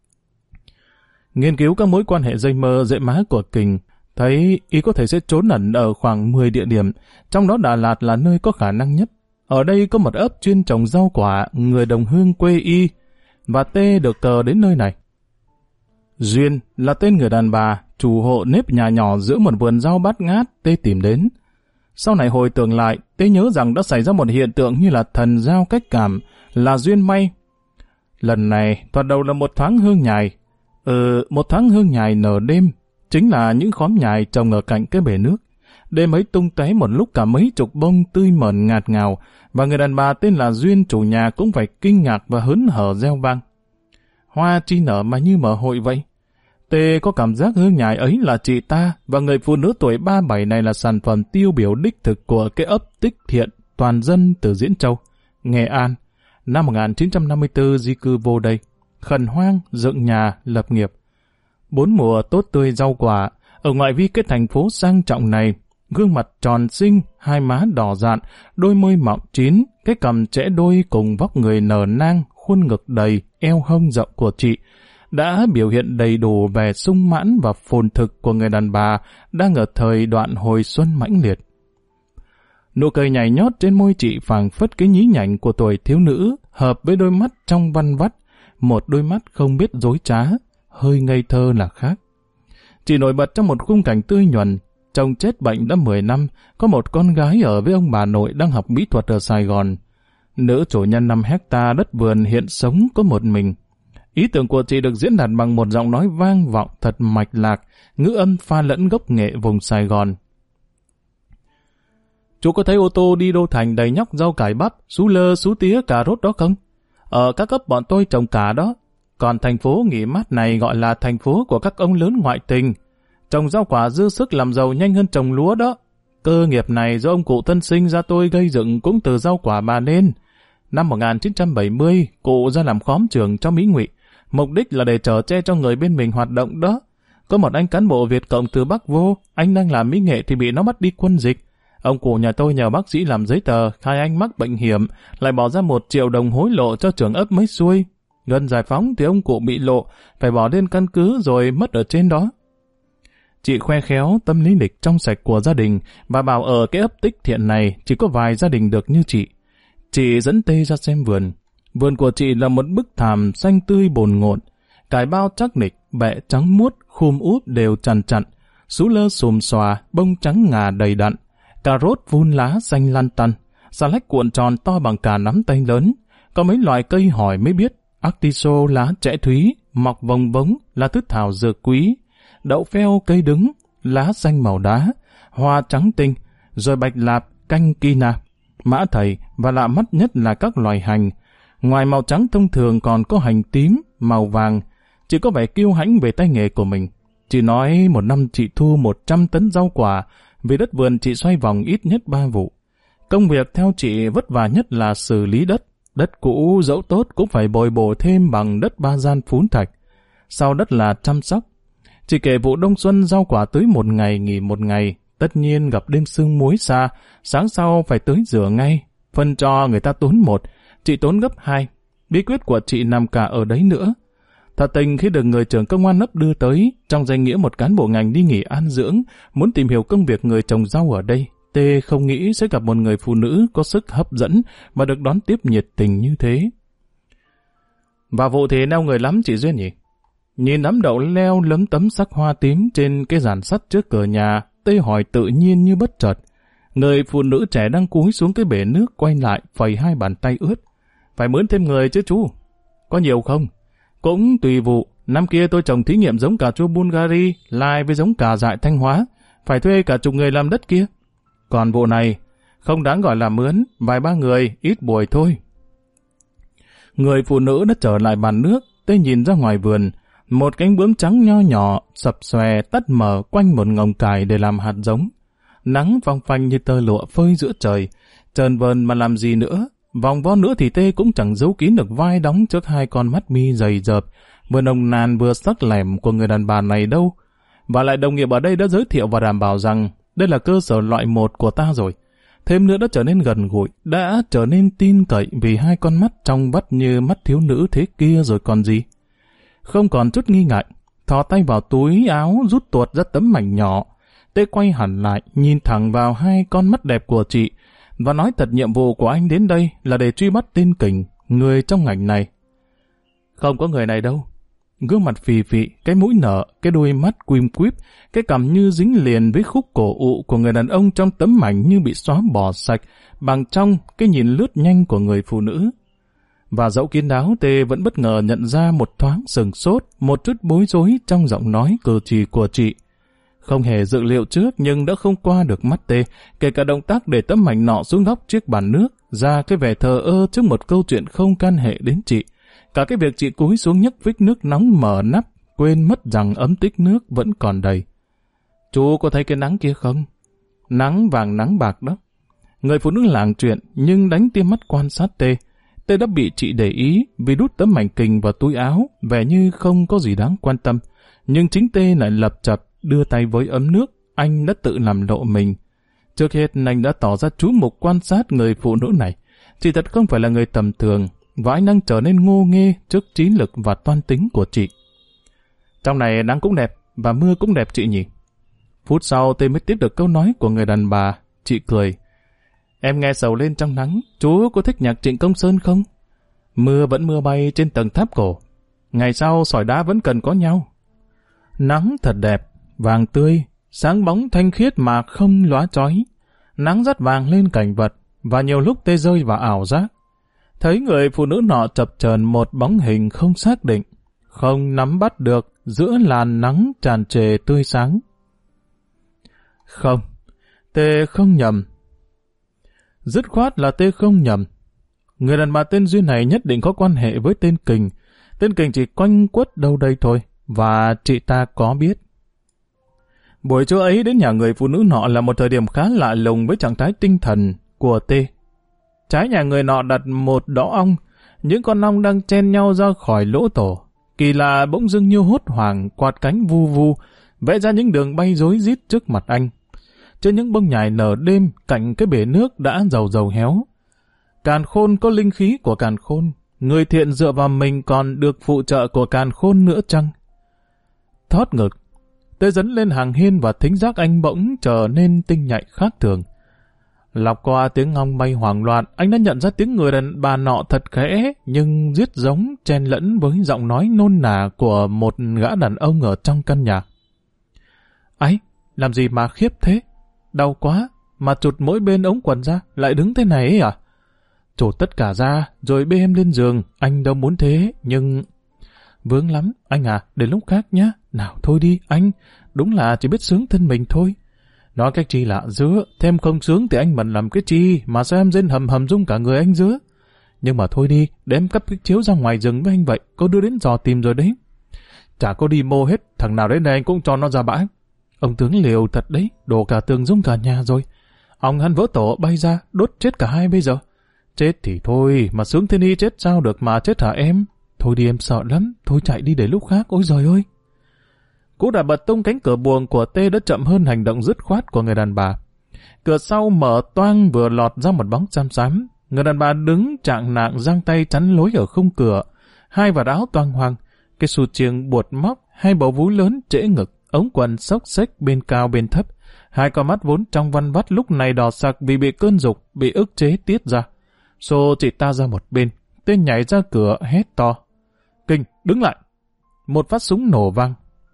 Nghiên cứu các mối quan hệ dây mơ dễ má của Kình, thấy y có thể sẽ trốn ẩn ở khoảng 10 địa điểm, trong đó Đà Lạt là nơi có khả năng nhất. Ở đây có một ấp chuyên trồng rau quả, người đồng hương quê y, và Tê được cờ đến nơi này. Duyên là tên người đàn bà, chủ hộ nếp nhà nhỏ giữa một vườn rau bát ngát Tê tìm đến. Sau này hồi tưởng lại, Tê nhớ rằng đã xảy ra một hiện tượng như là thần giao cách cảm, là duyên may. Lần này, thoạt đầu là một thoáng hương nhài. Một thoáng hương nhài nở đêm, chính là những khóm nhài trồng ở cạnh cái bể nước. Đêm ấy tung tóe một lúc cả mấy chục bông tươi mởn ngạt ngào, và người đàn bà tên là Duyên chủ nhà cũng phải kinh ngạc và hớn hở reo vang. Hoa chi nở mà như mở hội vậy. Tê có cảm giác hương nhài ấy là chị ta, và người phụ nữ tuổi 37 này là sản phẩm tiêu biểu đích thực của cái ấp Tích Thiện, toàn dân từ Diễn Châu, Nghệ An. Năm 1954 di cư vô đây, khẩn hoang, dựng nhà, lập nghiệp. 4 mùa tốt tươi rau quả, Ở ngoại vi cái thành phố sang trọng này, gương mặt tròn xinh, hai má đỏ rạn, đôi môi mọng chín, cái cằm chẽ đôi cùng vóc người nở nang, khuôn ngực đầy, eo hông rộng của chị, đã biểu hiện đầy đủ vẻ sung mãn và phồn thực của người đàn bà đang ở thời đoạn hồi xuân mãnh liệt. Nụ cười nhảy nhót trên môi chị phảng phất cái nhí nhảnh của tuổi thiếu nữ, hợp với đôi mắt trong văn vắt, một đôi mắt không biết dối trá, hơi ngây thơ là khác. Chị nổi bật trong một khung cảnh tươi nhuần. Chồng chết bệnh đã 10 năm, có một con gái ở với ông bà nội đang học mỹ thuật ở Sài Gòn. Nữ chủ nhân 5 hecta đất vườn hiện sống có một mình. Ý tưởng của chị được diễn đạt bằng một giọng nói vang vọng thật mạch lạc, ngữ âm pha lẫn gốc nghệ vùng Sài Gòn. Chú có thấy ô tô đi đô thành đầy nhóc rau cải bắp, sú lơ, sú tía, cà rốt đó không? Ở các cấp bọn tôi trồng cả đó. Còn thành phố nghỉ mát này gọi là thành phố của các ông lớn ngoại tình. Trồng rau quả dư sức làm giàu nhanh hơn trồng lúa đó. Cơ nghiệp này do ông cụ thân sinh ra tôi gây dựng cũng từ rau quả bà nên. Năm 1970, cụ ra làm khóm trường cho Mỹ Ngụy. Mục đích là để chở che cho người bên mình hoạt động đó. Có một anh cán bộ Việt Cộng từ Bắc vô, anh đang làm mỹ nghệ thì bị nó bắt đi quân dịch. Ông cụ nhà tôi nhờ bác sĩ làm giấy tờ, khai anh mắc bệnh hiểm, lại bỏ ra 1 triệu đồng hối lộ cho trưởng ấp mới xuôi. Gần giải phóng thì ông cụ bị lộ, phải bỏ lên căn cứ rồi mất ở trên đó. Chị khoe khéo tâm lý lịch trong sạch của gia đình và bảo ở cái ấp Tích Thiện này chỉ có vài gia đình được như chị. Chị dẫn Tê ra xem vườn. Vườn của chị là một bức thảm xanh tươi bồn ngộn, cải bao chắc nịch, bẹ trắng muốt, khum úp đều chằn chặn, sú lơ xùm xòa, bông trắng ngà đầy đặn, cà rốt vun lá xanh lăn tăn, xà lách cuộn tròn to bằng cả nắm tay lớn, có mấy loại cây hỏi mới biết, artiso lá trẽ thúy, mọc vồng vống là thứ thảo dược quý, đậu pheo cây đứng, lá xanh màu đá, hoa trắng tinh, rồi bạch lạp, canh kina, mã thầy và lạ mắt nhất là các loài hành. Ngoài màu trắng thông thường còn có hành tím, màu vàng. Chị có vẻ kiêu hãnh về tay nghề của mình. Chị nói một năm chị thu 100 tấn rau quả, vì đất vườn chị xoay vòng ít nhất 3 vụ. Công việc theo chị vất vả nhất là xử lý đất. Đất cũ dẫu tốt cũng phải bồi bổ thêm bằng đất ba gian phún thạch. Sau đất là chăm sóc. Chị kể vụ đông xuân rau quả tưới 1 ngày nghỉ 1 ngày, tất nhiên gặp đêm sương muối xa, sáng sau phải tưới rửa ngay. Phân cho người ta tốn 1, chị tốn gấp 2. Bí quyết của chị nằm cả ở đấy nữa. Thật tình khi được người trưởng công an ấp đưa tới, trong danh nghĩa một cán bộ ngành đi nghỉ an dưỡng, muốn tìm hiểu công việc người trồng rau ở đây, Tê không nghĩ sẽ gặp một người phụ nữ có sức hấp dẫn và được đón tiếp nhiệt tình như thế. Và vụ thì neo người lắm chị Duyên nhỉ? Nhìn đám đậu leo lấm tấm sắc hoa tím trên cái giàn sắt trước cửa nhà, Tê hỏi tự nhiên như bất chợt. Người phụ nữ trẻ đang cúi xuống cái bể nước quay lại phẩy 2 bàn tay ướt. Phải mướn thêm người chứ chú. Có nhiều không? Cũng tùy vụ. Năm kia tôi trồng thí nghiệm giống cà chua Bulgari lai với giống cà dại Thanh Hóa. Phải thuê cả chục người làm đất kia. Còn vụ này, không đáng gọi là mướn, vài ba người, ít buổi thôi. Người phụ nữ đã trở lại bàn nước, Tê nhìn ra ngoài vườn. Một cánh bướm trắng nho nhỏ, sập xòe tắt mở quanh một ngồng cải để làm hạt giống. Nắng phong phanh như tơ lụa phơi giữa trời, trơn vờn mà làm gì nữa. Vòng vo nữa thì Tê cũng chẳng giấu kín được vai đóng trước 2 con mắt mi dày dợp, vừa nồng nàn vừa sắc lẻm của người đàn bà này đâu. Và lại đồng nghiệp ở đây đã giới thiệu và đảm bảo rằng đây là cơ sở loại 1 của ta rồi. Thêm nữa đã trở nên gần gũi, đã trở nên tin cậy vì 2 con mắt trong vắt như mắt thiếu nữ thế kia rồi còn gì. Không còn chút nghi ngại, thò tay vào túi áo rút tuột ra tấm mảnh nhỏ. Tê quay hẳn lại, nhìn thẳng vào 2 con mắt đẹp của chị, và nói thật nhiệm vụ của anh đến đây là để truy bắt tên Kình, người trong ngành này. Không có người này đâu. Gương mặt phì phì, cái mũi nở, cái đuôi mắt quim quíp, cái cằm như dính liền với khúc cổ ụ của người đàn ông trong tấm mảnh như bị xóa bỏ sạch, bằng trong cái nhìn lướt nhanh của người phụ nữ. Và dẫu kín đáo, Tê vẫn bất ngờ nhận ra một thoáng sừng sốt, một chút bối rối trong giọng nói cử chỉ của chị. Không hề dự liệu trước nhưng đã không qua được mắt Tê, kể cả động tác để tấm mảnh nọ xuống góc chiếc bàn nước, ra cái vẻ thờ ơ trước một câu chuyện không can hệ đến chị. Cả cái việc chị cúi xuống nhấc vích nước nóng mở nắp, quên mất rằng ấm tích nước vẫn còn đầy. Chú có thấy cái nắng kia không? Nắng vàng nắng bạc đó. Người phụ nữ làng chuyện nhưng đánh tia mắt quan sát Tê. Tê đã bị chị để ý vì đút tấm mảnh kình vào túi áo, vẻ như không có gì đáng quan tâm. Nhưng chính Tê lại lập chập đưa tay với ấm nước, anh đã tự làm lộ mình. Trước hết anh đã tỏ ra chú mục quan sát người phụ nữ này. Chị thật không phải là người tầm thường, và anh đang trở nên ngô nghê trước trí lực và toan tính của chị. Trong này nắng cũng đẹp, và mưa cũng đẹp chị nhỉ. Phút sau tôi mới tiếp được câu nói của người đàn bà. Chị cười. Em nghe sầu lên trong nắng, chú có thích nhạc Trịnh Công Sơn không? Mưa vẫn mưa bay trên tầng tháp cổ. Ngày sau sỏi đá vẫn cần có nhau. Nắng thật đẹp, vàng tươi, sáng bóng thanh khiết mà không lóa chói. Nắng dắt vàng lên cảnh vật, và nhiều lúc tê rơi vào ảo giác. Thấy người phụ nữ nọ chập chờn một bóng hình không xác định, không nắm bắt được giữa làn nắng tràn trề tươi sáng. Không, Tê không nhầm. Dứt khoát là Tê không nhầm. Người đàn bà tên Duyên này nhất định có quan hệ với tên Kình. Tên Kình chỉ quanh quất đâu đây thôi, và chị ta có biết. Buổi trưa ấy đến nhà người phụ nữ nọ là một thời điểm khá lạ lùng với trạng thái tinh thần của Tê. Trái nhà người nọ đặt một đõ ong, những con ong đang chen nhau ra khỏi lỗ tổ. Kỳ lạ bỗng dưng như hốt hoảng, quạt cánh vu vu, vẽ ra những đường bay rối rít trước mặt anh. Trên những bông nhài nở đêm cạnh cái bể nước đã dầu héo. Càn khôn có linh khí của càn khôn, người thiện dựa vào mình còn được phụ trợ của càn khôn nữa chăng? Thót ngực, Tê dấn lên hàng hiên và thính giác anh bỗng trở nên tinh nhạy khác thường. Lọc qua tiếng ong bay hoảng loạn, anh đã nhận ra tiếng người đàn bà nọ thật khẽ, nhưng giết giống chen lẫn với giọng nói nôn nả của một gã đàn ông ở trong căn nhà. Ấy, làm gì mà khiếp thế? Đau quá, mà chụt mỗi bên ống quần ra, lại đứng thế này ấy à? Chụt tất cả ra, rồi bê em lên giường, anh đâu muốn thế, nhưng... Vướng lắm, anh à, để lúc khác nhá. Nào thôi đi, anh, đúng là chỉ biết sướng thân mình thôi. Nói cách chi lạ dứa, thêm không sướng thì anh bận làm cái chi, mà sao em rên hầm hầm rung cả người anh dứa. Nhưng mà thôi đi, để em cắp cái chiếu ra ngoài rừng với anh vậy, có đưa đến dò tìm rồi đấy. Chả có đi mô hết, thằng nào đến đây anh cũng cho nó ra bãi. Ông tướng liều thật đấy, đổ cả tường rung cả nhà rồi. Ông hắn vỡ tổ bay ra, đốt chết cả hai bây giờ. Chết thì thôi, mà sướng thế đi chết sao được mà chết hả em? Thôi đi em sợ lắm, thôi chạy đi để lúc khác, ôi giời ơi. Cú đã bật tung cánh cửa buồng của Tê đã chậm hơn hành động dứt khoát của người đàn bà. Cửa sau mở toang vừa lọt ra một bóng xám xám. Người đàn bà đứng trạng nạng giang tay chắn lối ở khung cửa. Hai vạt áo toang hoang, cái xù chiêng buột móc, hai bầu vú lớn trễ ngực, ống quần xốc xếch bên cao bên thấp. Hai con mắt vốn trong văn vắt lúc này đỏ sặc vì bị cơn dục, bị ức chế tiết ra. Xô chị ta ra một bên, Tê nhảy ra cửa hét to. Kinh, đứng lại! Một phát súng nổ vang.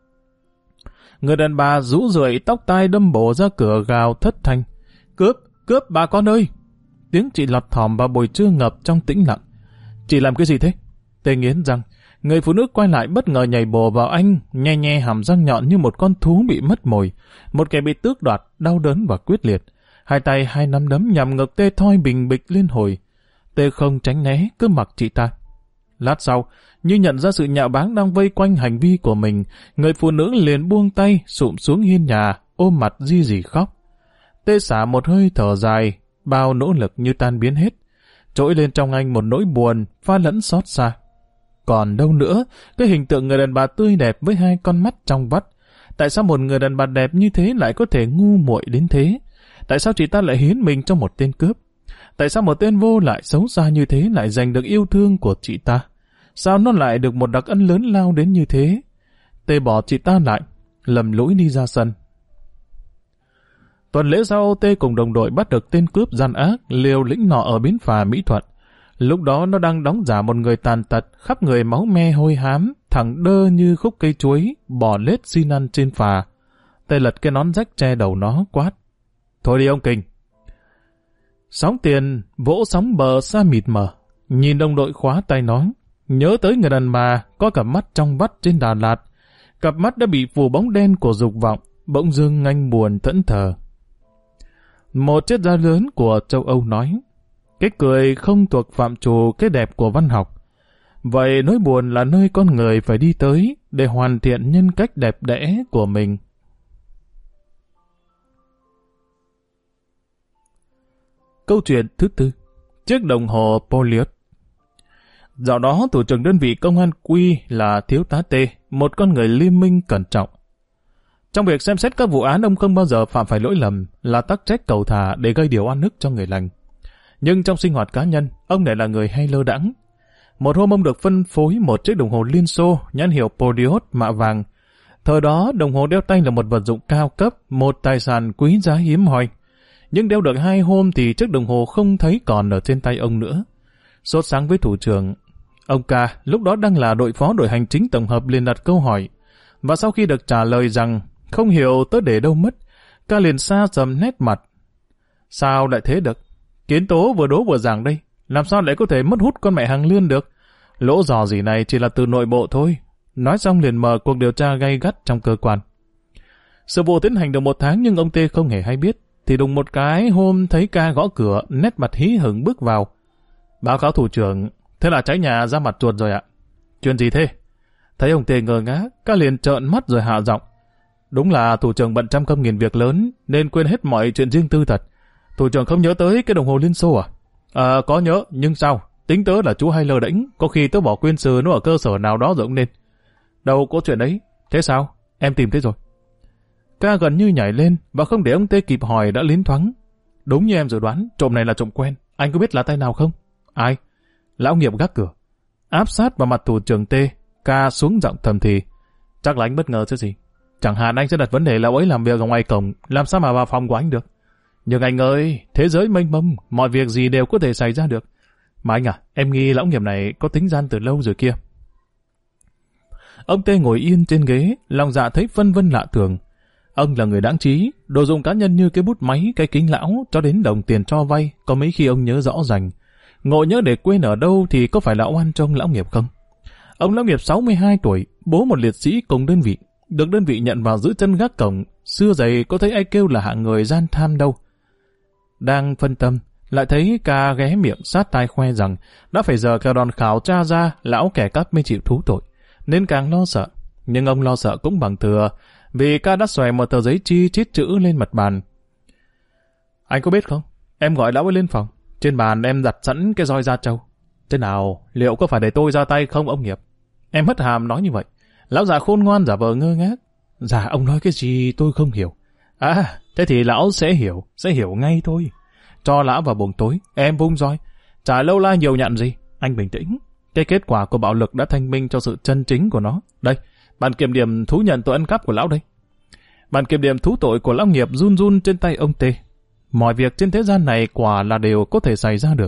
Người đàn bà rũ rượi tóc tai đâm bổ ra cửa gào thất thanh. Cướp, cướp bà con ơi! Tiếng chị lọt thỏm vào buổi trưa ngập trong tĩnh lặng. Chị làm cái gì thế? Tê nghiến răng. Người phụ nữ quay lại bất ngờ nhảy bổ vào anh, nhe nhe hàm răng nhọn như một con thú bị mất mồi. Một kẻ bị tước đoạt, đau đớn và quyết liệt. Hai tay hai nắm đấm nhằm ngực Tê thoi bình bịch liên hồi. Tê không tránh né, cứ mặc chị ta. Lát sau, như nhận ra sự nhạo báng đang vây quanh hành vi của mình, người phụ nữ liền buông tay, sụm xuống hiên nhà, ôm mặt ri rỉ khóc. Tê xả một hơi thở dài, bao nỗ lực như tan biến hết. Trỗi lên trong anh một nỗi buồn, pha lẫn xót xa. Còn đâu nữa, cái hình tượng người đàn bà tươi đẹp với hai con mắt trong vắt. Tại sao một người đàn bà đẹp như thế lại có thể ngu muội đến thế? Tại sao chị ta lại hiến mình cho một tên cướp? Tại sao một tên vô lại xấu xa như thế lại giành được yêu thương của chị ta? Sao nó lại được một đặc ân lớn lao đến như thế? Tê bỏ chị ta lại, lầm lũi đi ra sân. Tuần lễ sau, Tê cùng đồng đội bắt được tên cướp gian ác, liều lĩnh nọ ở bến phà Mỹ Thuận. Lúc đó nó đang đóng giả một người tàn tật, khắp người máu me hôi hám, thẳng đơ như khúc cây chuối, bò lết xin ăn trên phà. Tê lật cái nón rách che đầu nó quát. Thôi đi ông Kình. Sóng tiền, vỗ sóng bờ xa mịt mờ. Nhìn đồng đội khóa tay nói. Nhớ tới người đàn bà có cặp mắt trong vắt trên Đà Lạt. Cặp mắt đã bị phủ bóng đen của dục vọng, bỗng dưng anh buồn thẫn thờ. Một triết gia lớn của châu Âu nói, cái cười không thuộc phạm trù cái đẹp của văn học. Vậy nỗi buồn là nơi con người phải đi tới để hoàn thiện nhân cách đẹp đẽ của mình. Câu chuyện thứ tư, chiếc đồng hồ Poliot. Dạo đó thủ trưởng đơn vị công an Quy là thiếu tá T, một con người liêm minh cẩn trọng. Trong việc xem xét các vụ án, ông không bao giờ phạm phải lỗi lầm là tắc trách cầu thả để gây điều oan ức cho người lành. Nhưng trong sinh hoạt cá nhân, ông lại là người hay lơ đãng. Một hôm ông được phân phối một chiếc đồng hồ Liên Xô nhãn hiệu Podiot mạ vàng. Thời đó, đồng hồ đeo tay là một vật dụng cao cấp, một tài sản quý giá hiếm hoi. Nhưng đeo được 2 hôm thì chiếc đồng hồ không thấy còn ở trên tay ông nữa. Sốt sáng với thủ trưởng, ông Ca lúc đó đang là đội phó đội hành chính tổng hợp liền đặt câu hỏi. Và sau khi được trả lời rằng không hiểu tớ để đâu mất, Ca liền xa sầm nét mặt. Sao lại thế được? Kiến tố vừa đố vừa giảng đây, làm sao lại có thể mất hút con mẹ hàng Lươn được? Lỗ dò gì này chỉ là từ nội bộ thôi. Nói xong liền mở cuộc điều tra gay gắt trong cơ quan. Sự vụ tiến hành được 1 tháng nhưng ông Tê không hề hay biết. Thì đùng một cái hôm thấy Ca gõ cửa, nét mặt hí hửng bước vào. Báo cáo thủ trưởng, thế là cháy nhà ra mặt chuột rồi ạ. Chuyện gì thế? Thấy ông Tê ngơ ngác, Ca liền trợn mắt rồi hạ giọng. Đúng là thủ trưởng bận trăm công nghìn việc lớn nên quên hết mọi chuyện riêng tư thật. Thủ trưởng không nhớ tới cái đồng hồ Liên Xô à? Có nhớ, nhưng sao? Tính tớ là chú hay lơ đễnh, có khi tớ bỏ quên sừ nó ở cơ sở nào đó rồi cũng nên. Đâu có chuyện đấy. Thế sao? Em tìm thấy rồi. Ca gần như nhảy lên và không để ông Tê kịp hỏi đã liến thoáng. Đúng như em dự đoán, trộm này là trộm quen. Anh có biết là tay nào không? Ai? Lão Nghiệp gác cửa. Áp sát vào mặt thủ trưởng Tê, Ca xuống giọng thầm thì. Chắc là anh bất ngờ chứ gì. Chẳng hạn anh sẽ đặt vấn đề lão ấy làm việc ở ngoài cổng, làm sao mà vào phòng của anh được. Nhưng anh ơi, thế giới mênh mông, mọi việc gì đều có thể xảy ra được. Mà anh à, em nghi Lão Nghiệp này có tính gian từ lâu rồi kia. Ông Tê ngồi yên trên ghế, lòng dạ thấy phân vân lạ thường. Ông là người đáng trí, đồ dùng cá nhân như cái bút máy, cái kính lão, cho đến đồng tiền cho vay, có mấy khi ông nhớ rõ rành. Ngộ nhớ để quên ở đâu thì có phải là oan cho ông Lão Nghiệp không? Ông Lão Nghiệp 62 tuổi, bố một liệt sĩ cùng đơn vị, được đơn vị nhận vào giữ chân gác cổng, xưa dày có thấy ai kêu là hạng người gian tham đâu. Đang phân tâm, lại thấy Ca ghé miệng sát tai khoe rằng đã phải giờ cả đoàn khảo tra ra lão kẻ cắp mới chịu thú tội, nên càng lo sợ. Nhưng ông lo sợ cũng bằng thừa, vì Ca đã xòe một tờ giấy chi chít chữ lên mặt bàn. Anh có biết không, em gọi lão ấy lên phòng, trên bàn em đặt sẵn cái roi da trâu. Thế nào, liệu có phải để tôi ra tay không ông Nghiệp? Em hất hàm nói như vậy. Lão già khôn ngoan giả vờ ngơ ngác. Dạ ông nói cái gì tôi không hiểu. À, thế thì lão sẽ hiểu ngay thôi. Cho lão vào buồng tối, em vung roi. Chả lâu la nhiều nhặn gì. Anh bình tĩnh. Cái kết quả của bạo lực đã thanh minh cho sự chân chính của nó. Đây, bản kiểm điểm thú nhận tội ăn cắp của lão đây. Bản kiểm điểm thú tội của Lão Nghiệp run run trên tay ông Tê. Mọi việc trên thế gian này quả là đều có thể xảy ra được.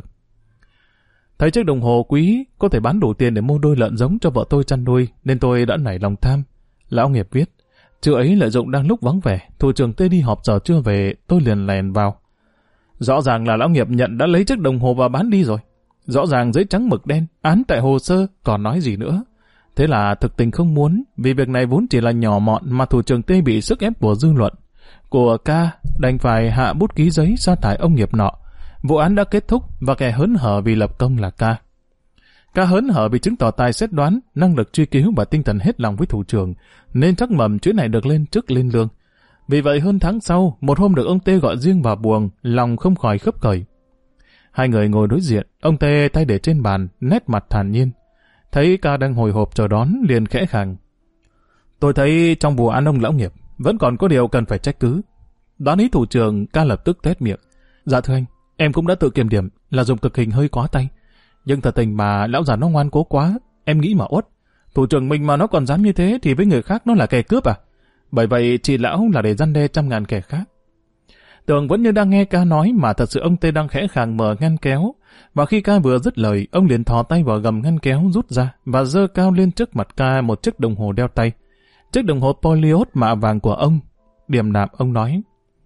Thấy chiếc đồng hồ quý có thể bán đủ tiền để mua đôi lợn giống cho vợ tôi chăn nuôi, nên tôi đã nảy lòng tham. Lão Nghiệp viết, trưa ấy lợi dụng đang lúc vắng vẻ, thủ trưởng Tê đi họp giờ trưa về, tôi liền lèn vào. Rõ ràng là Lão Nghiệp nhận đã lấy chiếc đồng hồ và bán đi rồi. Rõ ràng giấy trắng mực đen, án tại hồ sơ, còn nói gì nữa. Thế là thực tình không muốn, vì việc này vốn chỉ là nhỏ mọn mà thủ trưởng Tê bị sức ép của dư luận. Của Ca đành phải hạ bút ký giấy sa thải ông Nghiệp nọ. Vụ án đã kết thúc và kẻ hớn hở vì lập công là Ca. Ca hớn hở vì chứng tỏ tài xét đoán, năng lực truy cứu và tinh thần hết lòng với thủ trưởng, nên chắc mầm chuyện này được lên chức lên lương. Vì vậy hơn tháng sau, một hôm được ông Tê gọi riêng vào buồng, lòng không khỏi khấp khởi. Hai người ngồi đối diện, ông Tê tay để trên bàn, nét mặt thản nhiên. Thấy Ca đang hồi hộp chờ đón, liền khẽ khàng. Tôi thấy trong vụ án ông Lão Nghiệp vẫn còn có điều cần phải trách cứ. Đoán ý thủ trưởng, Ca lập tức tét miệng. Dạ thưa anh, em cũng đã tự kiểm điểm là dùng cực hình hơi quá tay. Nhưng thật tình mà lão già nó ngoan cố quá, em nghĩ mà uất. Thủ trưởng mình mà nó còn dám như thế thì với người khác nó là kẻ cướp à? Bởi vậy chị lão là để răn đe trăm ngàn kẻ khác. Tường vẫn như đang nghe Ca nói mà thật sự ông Tê đang khẽ khàng mở ngăn kéo. Và khi Ca vừa dứt lời, ông liền thò tay vào gầm ngăn kéo rút ra và giơ cao lên trước mặt Ca một chiếc đồng hồ đeo tay. Chiếc đồng hồ Podiot mạ vàng của ông. Điềm đạm ông nói.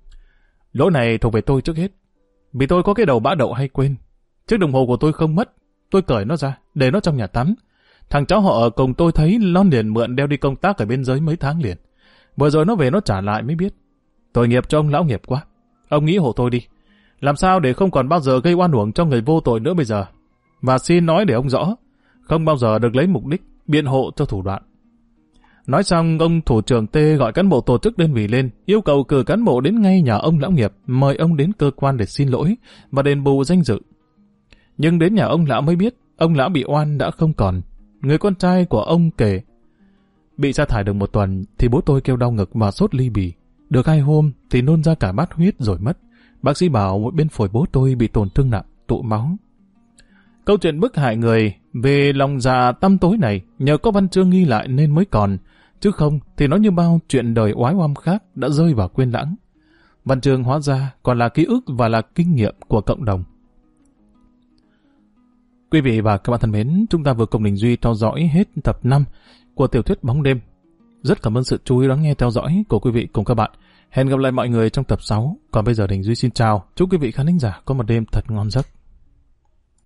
Lỗi này thuộc về tôi trước hết. Vì tôi có cái đầu bã đậu hay quên. Chiếc đồng hồ của tôi không mất. Tôi cởi nó ra, để nó trong nhà tắm. Thằng cháu họ ở cùng tôi thấy nó liền mượn đeo đi công tác ở biên giới mấy tháng liền. Vừa rồi nó về nó trả lại mới biết. Tội nghiệp cho ông Lão Nghiệp quá. Ông nghĩ hộ tôi đi. Làm sao để không còn bao giờ gây oan uổng cho người vô tội nữa bây giờ. Và xin nói để ông rõ, không bao giờ được lấy mục đích biện hộ cho thủ đoạn. Nói xong, ông thủ trưởng Tê gọi cán bộ tổ chức đơn vị lên, yêu cầu cử cán bộ đến ngay nhà ông Lão Nghiệp, mời ông đến cơ quan để xin lỗi và đền bù danh dự. Nhưng đến nhà ông Lão mới biết, ông Lão bị oan đã không còn. Người con trai của ông kể, Bị sa thải được 1 tuần thì bố tôi kêu đau ngực và sốt ly bì. Được 2 hôm thì nôn ra cả bát huyết rồi mất. Bác sĩ bảo một bên phổi bố tôi bị tổn thương nặng, tụ máu. Câu chuyện bức hại người về lòng dạ tăm tối này nhờ có văn chương ghi lại nên mới còn, chứ không thì nó như bao chuyện đời oái oăm khác đã rơi vào quên lãng. Văn chương hóa ra còn là ký ức và là kinh nghiệm của cộng đồng. Quý vị và các bạn thân mến, chúng ta vừa cùng Đình Duy theo dõi hết tập 5 của tiểu thuyết Bóng Đêm. Rất cảm ơn sự chú ý lắng nghe theo dõi của quý vị cùng các bạn. Hẹn gặp lại mọi người trong tập 6. Còn bây giờ Đình Duy xin chào. Chúc quý vị khán thính giả có một đêm thật ngon giấc.